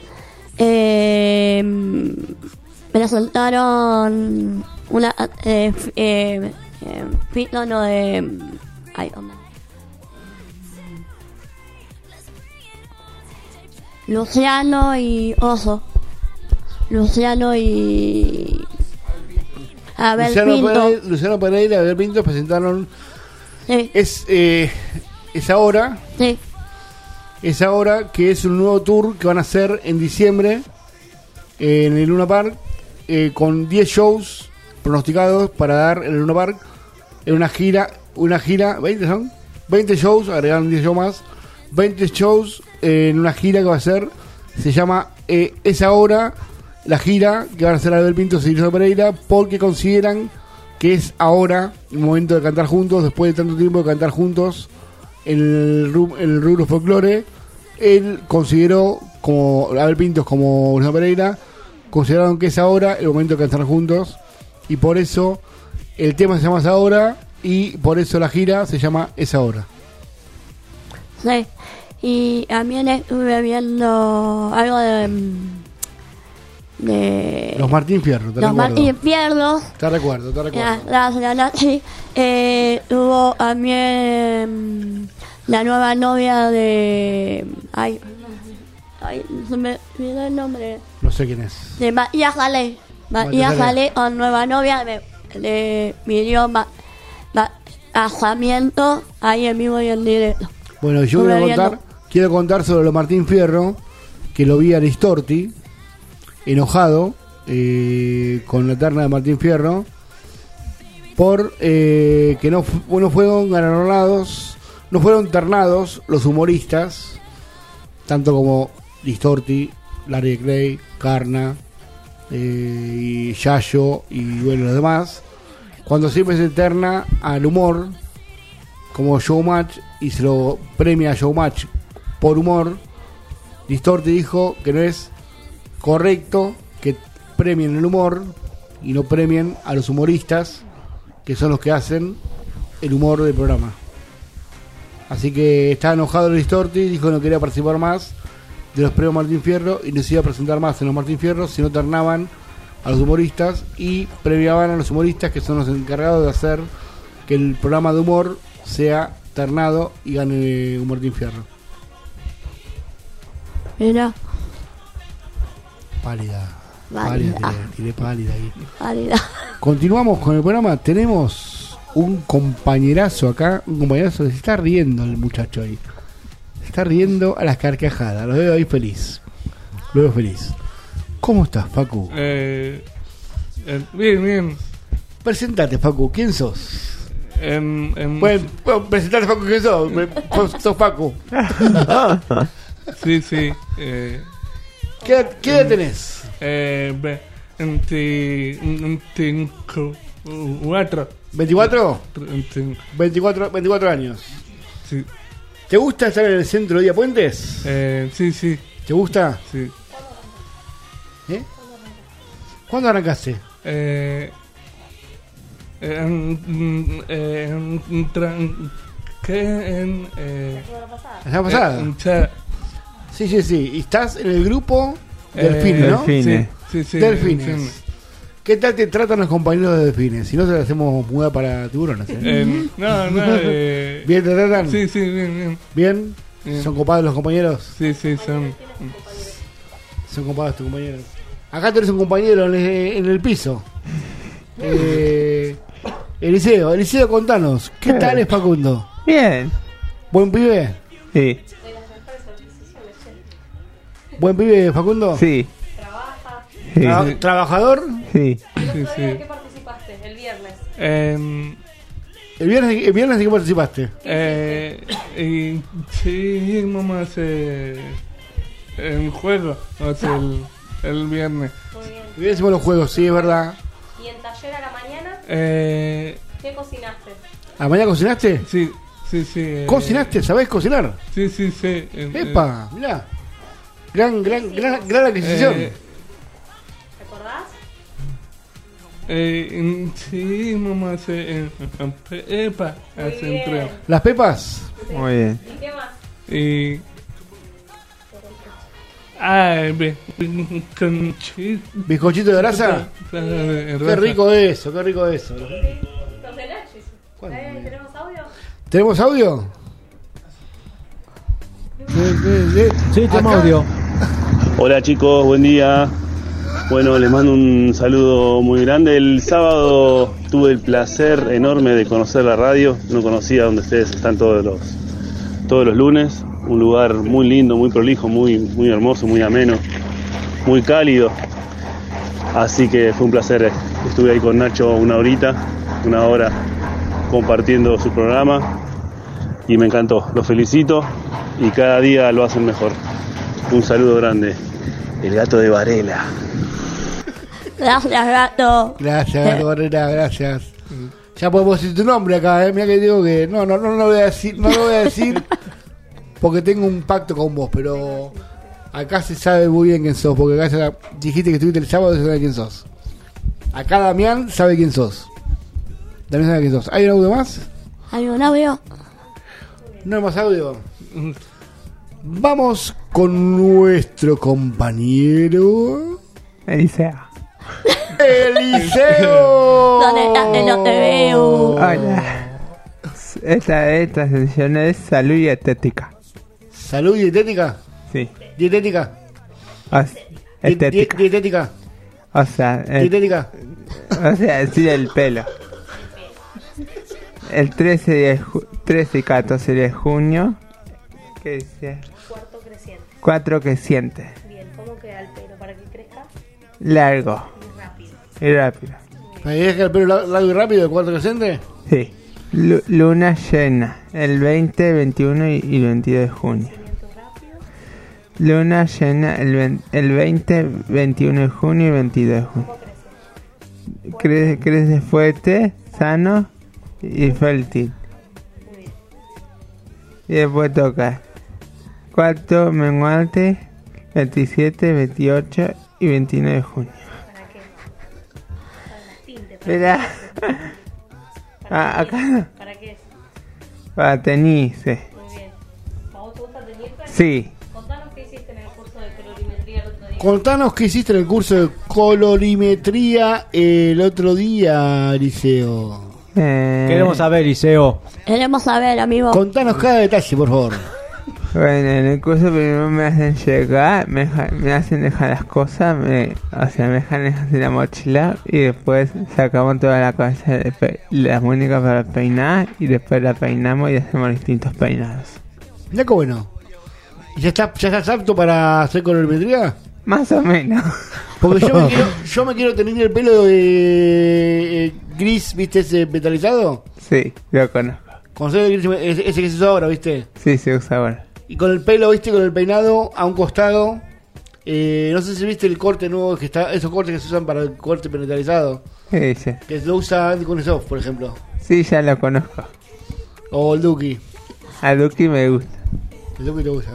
presentaron una pítono de Luciano y Oso. Luciano y Abel Pinto. Luciano Pereira y Abel Pinto presentaron Sí. Es ahora. Sí. Es ahora que es un nuevo tour que van a hacer en diciembre en el Luna Park con 10 shows pronosticados para dar en el Luna Park en una gira, 20 son, 20 shows, agregaron 10 shows más, 20 shows en una gira que va a ser, se llama Es ahora la gira que van a hacer Abel Pinto y Luciano Pereira, porque consideran que es ahora el momento de cantar juntos, después de tanto tiempo de cantar juntos en el rubro folclore. Él consideró, como Abel Pintos como Luciano Pereira, consideraron que es ahora el momento de cantar juntos, y por eso el tema se llama Es ahora, y por eso la gira se llama Es ahora. Sí. Y también estuve viendo algo de Los Martín Fierro, Los Martín Fierro. Te recuerdo. Sí. Tuvo también la nueva novia de... Ay, se me olvidó el nombre. No sé quién es. De Matías Jalé. Matías Jalé, con nueva novia, le pidió casamiento ahí en vivo y en directo. Bueno, yo quiero contar sobre Los Martín Fierro, que lo vi a Aristorti, enojado con la terna de Martín Fierro, por que no fueron galardonados, no fueron ternados los humoristas, tanto como Aristorti, Larry Clay, Carna, y Yayo y bueno, los demás, cuando siempre se terna al humor como showmatch y se lo premia a showmatch por humor. Aristorti dijo que no es correcto que premien el humor y no premien a los humoristas, que son los que hacen el humor del programa. Así que está enojado Aristorti, dijo que no quería participar más de los premios Martín Fierro y no se iba a presentar más en los Martín Fierro si no ternaban a los humoristas y premiaban a los humoristas, que son los encargados de hacer que el programa de humor sea ternado y gane un Martín Fierro. Mira. Pálida. Tiré pálida ahí. Pálida. Continuamos con el programa. Tenemos un compañerazo acá. Un compañerazo que se está riendo el muchacho ahí. Se está riendo a las carcajadas. Lo veo ahí feliz. Lo veo feliz. ¿Cómo estás, Facu? Bien. Presentate, Facu. ¿Quién sos? Bueno, presentate, Facu. ¿Quién sos? Sos Facu. Sí. ¿Qué edad tenés? 24. ¿24? 24 años. Sí. ¿Te gusta estar en el centro de Día Puentes? Sí. ¿Te gusta? Sí. ¿Cuándo arrancaste? ¿La semana pasada? Sí. Y estás en el grupo Delfines, ¿no? Sí. Delfines. ¿Qué tal te tratan los compañeros de Delfines? Si no, se le hacemos muda para tiburones. No. ¿Bien te tratan? Sí, bien. ¿Bien? ¿Son copados los compañeros? Sí, son. Son copados tus compañeros. Acá tenés un compañero en el piso. Eliseo, contanos. ¿Qué tal es Facundo? Bien. ¿Buen pibe? Sí. ¿Buen pibe, Facundo? Sí. ¿Trabajador? Sí. ¿De qué participaste el viernes? ¿El viernes de qué participaste? Sí, mamá, el juego, el viernes. Muy bien. Bien, hicimos los juegos, sí, es verdad. ¿Y en taller a la mañana? ¿Qué cocinaste? ¿A la mañana cocinaste? Sí. ¿Cocinaste? ¿Sabés cocinar? Sí. ¡Epa! Mirá. Gran adquisición. ¿Recordás? Sí, mamá, Pepa hace entrega. ¿Las pepas? Muy bien. ¿Y qué más? ¿Bizcochito de grasa? Qué rico eso. ¿Los de Nachis? ¿Tenemos audio? ¿Tenemos audio? Sí, tenemos audio. Hola chicos, buen día. Bueno, les mando un saludo muy grande. El sábado tuve el placer enorme de conocer la radio. No conocía donde ustedes están todos los lunes. Un lugar muy lindo, muy prolijo, muy hermoso, muy ameno, muy cálido. Así que fue un placer. Estuve ahí con Nacho una hora compartiendo su programa y me encantó. Los felicito y cada día lo hacen mejor. Un saludo grande. El gato de Varela. Gracias, gato. Gracias, gato Barrera, gracias. Ya podemos decir tu nombre acá, Mira que digo que no lo voy a decir, porque tengo un pacto con vos, pero acá se sabe muy bien quién sos, porque acá ya dijiste que estuviste el sábado y se sabe quién sos. Acá Damián sabe quién sos. Damián sabe quién sos. ¿Hay un audio más? ¿Hay un audio? No hay más audio. Vamos con nuestro compañero Eliseo. ¡Eliseo! ¿Dónde estás? Que no te veo. Hola. Esta sesión es salud y estética. ¿Salud y dietética? Sí. ¿Dietética? Estética. ¿Dietética? O sea, ¿Dietética? O sea, sí, el pelo. El 13 y 14 de junio. ¿Qué dice? Cuarto creciente. Bien, ¿cómo queda el pelo para que crezca? Largo. Y rápido. ¿Me dices que el pelo largo y rápido del cuarto creciente? Sí. Luna llena. El 20, 21 y 22 de junio. Luna llena el 20, 21 de junio y 22 de junio. Crece fuerte, sano y fértil. Y después toca cuarto menguante 27, 28 y 29 de junio. ¿Para qué? Para las tintes. Espera. Acá. ¿Para qué es? Para teñirse. Muy bien. ¿A vos te gusta teñirte? Sí. Contanos qué hiciste en el curso de colorimetría el otro día. Contanos qué hiciste en el curso de colorimetría el otro día, Eliseo. Queremos saber, Eliseo. Queremos saber, amigo. Contanos cada detalle, por favor. Bueno, en el curso primero me hacen llegar, me hacen dejar las cosas, me dejan dejar la mochila y después sacamos toda la cabeza, las muñecas para peinar y después la peinamos y hacemos distintos peinados. Mira qué bueno. ¿Ya estás apto para hacer colorimetría? Más o menos. Porque yo me quiero tener el pelo de gris, ¿viste? Ese metalizado. Sí, lo conozco. ¿Conoces el gris, ese que se usa ahora, viste? Sí, se usa ahora. Y con el pelo, viste, con el peinado a un costado. No sé si viste el corte nuevo que está, esos cortes que se usan para el corte penetalizado. ¿Qué dice? Que lo usa Andy Kuznetsov, por ejemplo. Sí, ya lo conozco. O el Duki. A Duki me gusta. El Duki te gusta,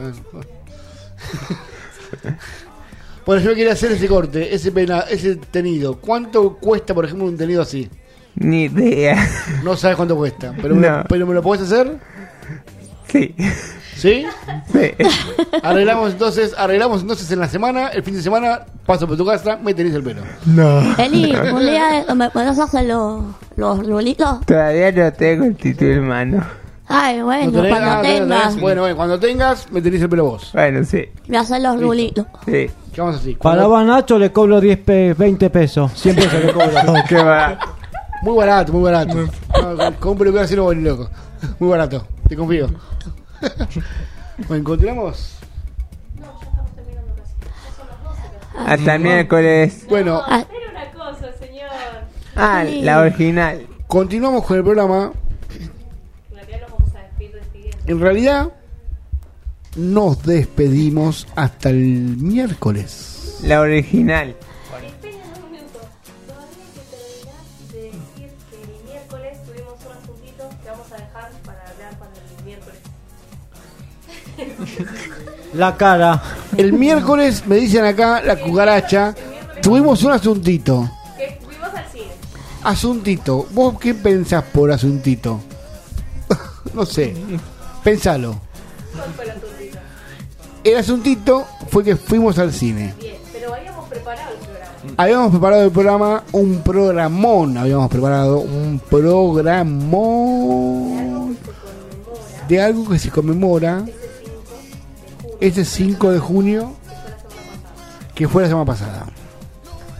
Bueno, yo quería hacer ese corte, ese peinado, ese tenido. ¿Cuánto cuesta, por ejemplo, un tenido así? Ni idea. No sabes cuánto cuesta, pero, no. ¿pero me lo podés hacer? Sí. ¿Sí? Sí. Arreglamos entonces en la semana, el fin de semana, paso por tu casa, me tenés el pelo. No. Eli, un día me podés hacer los rulitos. Todavía no tengo el título en mano. Ay, bueno, ¿No tenés? cuando tengas. Bueno, cuando tengas, me tenés el pelo vos. Bueno, sí. Me haces los rulitos. Sí. ¿Qué vamos así? Para Nacho le cobro 20 pesos. Siempre se le cobra. Qué va. Muy barato, muy barato. No, con un peluquero así no voy ni loco. Muy barato, te confío. Bueno, ¿encontramos? Hasta miércoles. Bueno. Espera una cosa, señor. Sí. La original. Continuamos con el programa. En realidad, nos despedimos hasta el miércoles. La original. Esperen un minuto. Todavía hay que terminar de decir que el miércoles tuvimos un asuntito que vamos a dejar para hablar cuando el miércoles. La cara. El miércoles, me dicen acá, la cucaracha, tuvimos un asuntito. Que fuimos al cine. Asuntito. ¿Vos qué pensás por asuntito? No sé. Pensalo. ¿Cuál fue el asuntito? El asuntito fue que fuimos al cine. Bien, pero habíamos preparado el programa. Habíamos preparado el programa, un programón. Habíamos preparado un programón de algo que se conmemora este 5 de junio, que fue la semana pasada.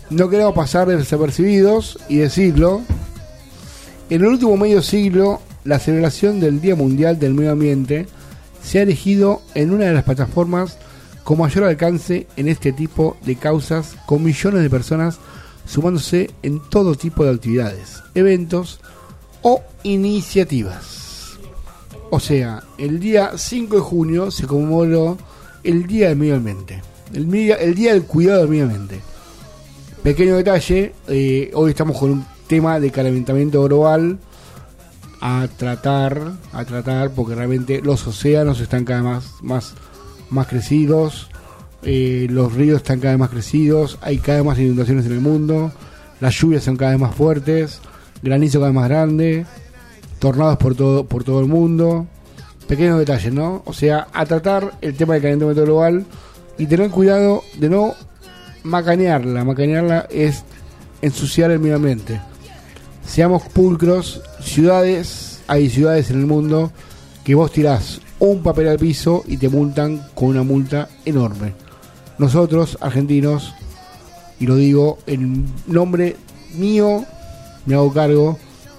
no queremos pasar desapercibidos y decirlo. En el último medio siglo, la celebración del Día Mundial del Medio Ambiente se ha elegido en una de las plataformas con mayor alcance en este tipo de causas, con millones de personas sumándose en todo tipo de actividades, eventos o iniciativas. O sea, el día 5 de junio se conmemoró el Día del Medio Ambiente, el día del cuidado del medio ambiente. Pequeño detalle, hoy estamos con un tema de calentamiento global a tratar, porque realmente los océanos están cada vez más crecidos, los ríos están cada vez más crecidos, hay cada vez más inundaciones en el mundo, las lluvias son cada vez más fuertes, granizo cada vez más grande, tornados por todo el mundo. Pequeños detalles, ¿no? O sea, a tratar el tema del calentamiento global y tener cuidado de no macanearla. Macanearla es ensuciar el medio ambiente. Seamos pulcros. Hay ciudades en el mundo que vos tirás un papel al piso y te multan con una multa enorme. Nosotros, argentinos, y lo digo en nombre mío, me hago cargo,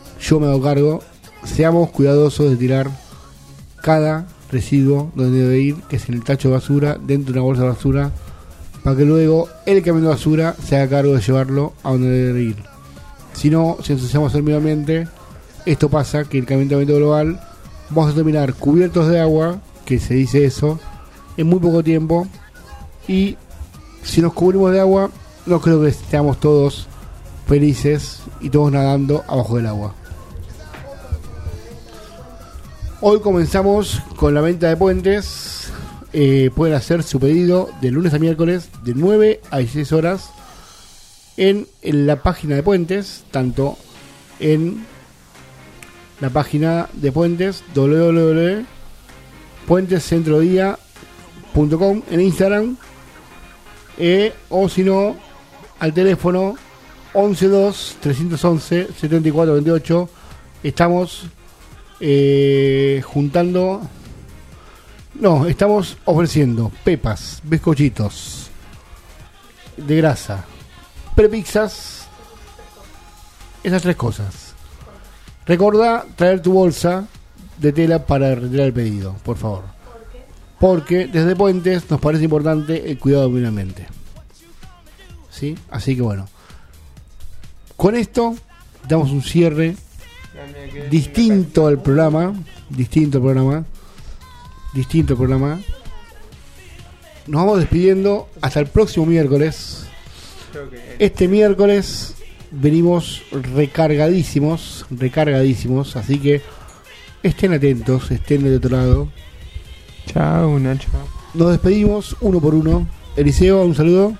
seamos cuidadosos de tirar cada residuo donde debe ir, que es en el tacho de basura, dentro de una bolsa de basura, para que luego el camión de basura se haga cargo de llevarlo a donde debe ir. Si no, si ensuciamos el medio ambiente, esto pasa, que el calentamiento global, vamos a terminar cubiertos de agua, que se dice eso, en muy poco tiempo, y si nos cubrimos de agua, no creo que estemos todos felices y todos nadando abajo del agua. Hoy comenzamos con la venta de puentes. Pueden hacer su pedido de lunes a miércoles de 9 a 16 horas en la página de puentes, tanto en la página de puentes www.puentescentrodia.com en Instagram, o si no al teléfono 112 311 7428. Estamos estamos ofreciendo pepas, bizcochitos de grasa, prepizzas, esas 3 cosas. Recordá traer tu bolsa de tela para retirar el pedido, por favor. Porque desde Puentes nos parece importante el cuidado del medio ambiente. ¿Sí? Así que bueno, con esto damos un cierre distinto al programa. Nos vamos despidiendo hasta el próximo miércoles. Este miércoles venimos recargadísimos, así que estén atentos, estén del otro lado. Chao, Nacho. Nos despedimos uno por uno. Eliseo, un saludo.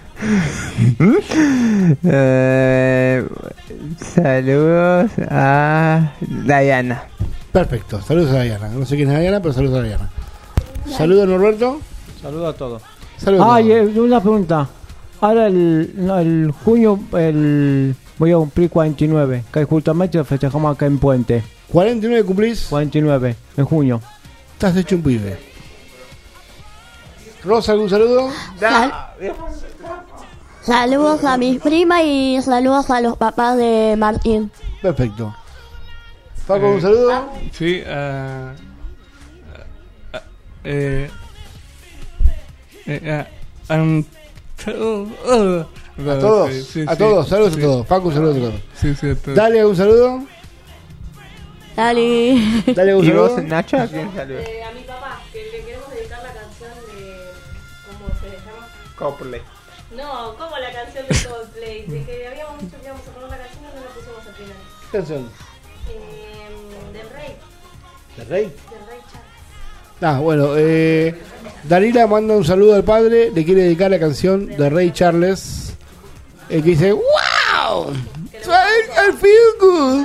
Saludos a Diana. Perfecto, saludos a Diana. No sé quién es Diana, pero saludos a Diana. Saludos a Norberto. Saludos a todos. Una pregunta. Ahora el junio voy a cumplir 49, que justamente festejamos acá en Puente. ¿49 cumplís? 49, en junio. Estás hecho un pibe. Rosa, ¿algún saludo? Saludos a mis primas y saludos a los papás de Martín. Perfecto. Paco, ¿un saludo? Sí, ¿A todos? Sí, a todos, saludos sí. a todos. Paco, un saludo a todos. Sí, a todos. Dale, ¿algún saludo? Dale. Dale, ¿algún ¿Y saludo? vos, Nacho? ¿A quién saludas? A mi papá, que le queremos dedicar la canción de... ¿Cómo se llama? Coldplay. No, como la canción de Coldplay. De que habíamos dicho que íbamos a poner la canción y no la pusimos al final. ¿Qué canción? Del Rey. ¿Del Rey? Del Rey Charles. Bueno, Dalila manda un saludo al padre. Le quiere dedicar la canción de Rey Charles. Que dice: ¡Wow! I feel good.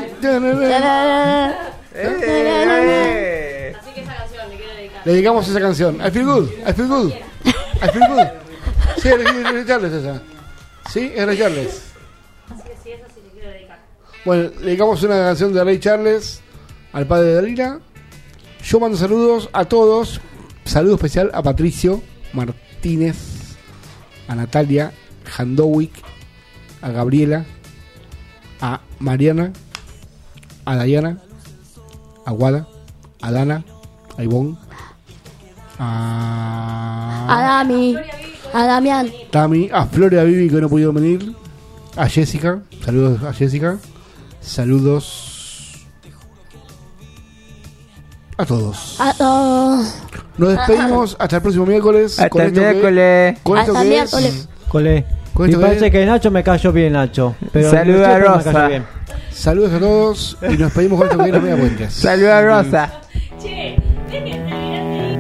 Así que esa canción le quiero dedicar. Le dedicamos esa canción. I feel good. I feel good. I feel good. Sí, es Rey Charles esa. Sí, es Rey Charles. Así que sí, esa sí le quiero dedicar. Bueno, le dedicamos una canción de Rey Charles al padre de Dalila. Yo mando saludos a todos. Saludo especial a Patricio Martínez, a Natalia Handowick, a Gabriela, a Mariana, a Dayana, a Guada, a Dana, a Ivonne, a Dami, a Damián, Tami, a Flor y a Vivi que no pudieron venir, a Jessica, saludos a Jessica, saludos a todos. a todos. Nos despedimos hasta el próximo miércoles. Hasta el miércoles. Con esto Hasta que miércoles. es. Cole. Con Me esto que parece es. que Nacho me cayó bien, Nacho. Pero Saluda a Nacho me cayó Rosa. bien. Saludos a todos y nos despedimos con esto que es la Mega Puentes. Saluda a Rosa. Che, dejen de mirarme.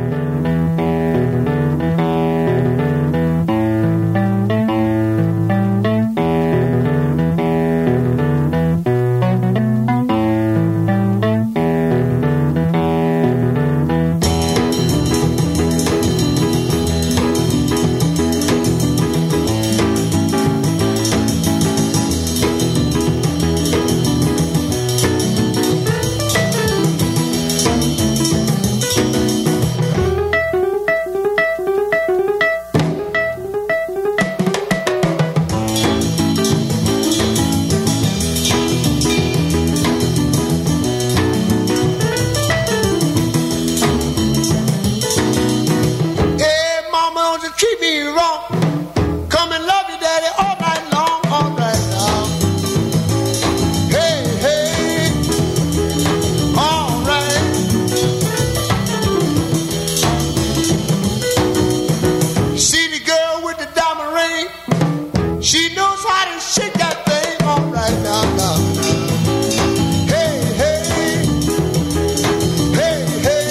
Hey, mama, don't you treat me wrong. Come and love you, daddy, all night long, all night long. Hey, hey, all right. See the girl with the diamond ring? She knows how to shake that thing, all right now, now, now. Hey, hey, hey, hey.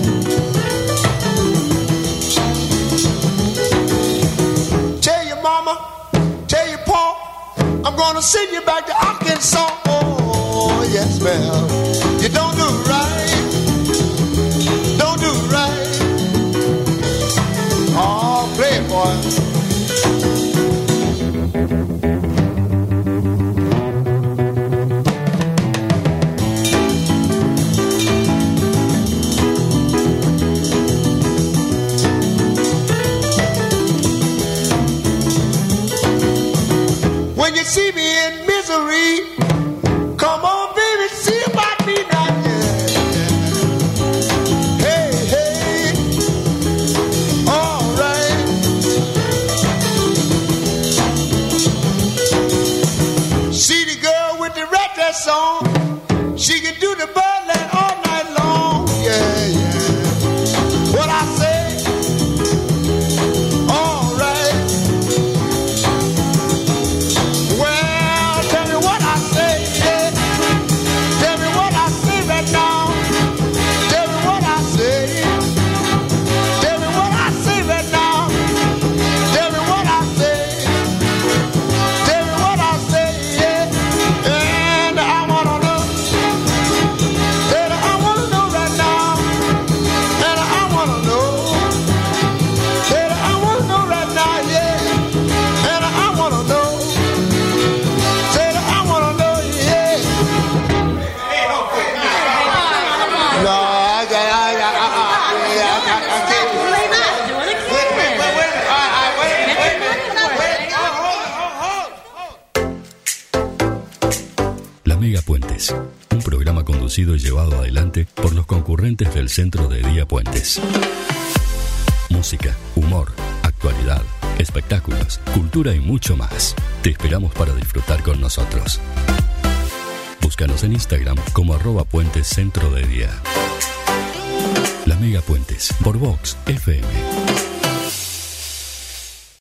Tell your mama, tell your pa, I'm gonna send you back to Arkansas. Oh, yes, ma'am. You don't do right. Don't do right. Oh, playboy. When you see me in misery, come on, baby, see about me now. Yeah. Hey, hey, all right. See the girl with the red dress on, she can do the birdland all night long. Yeah, yeah. What I say, all right. Well, tell me what I say, yeah. Tell me what I say right now. Tell me what I say. Tell me what I say right now. Tell me what I say. Tell me what I say, yeah. And I wanna know. And I wanna know right now. And I wanna know. And I wanna know right now, yeah. And I wanna know. Said I wanna know, yeah. No, I can't. La Mega Puentes, un programa conducido y llevado adelante por los concurrentes del Centro de Día Puentes. Música, humor, actualidad, espectáculos, cultura y mucho más. Te esperamos para disfrutar con nosotros. Búscanos en Instagram como @Puentes Centro de Día. La Mega Puentes por Vox FM.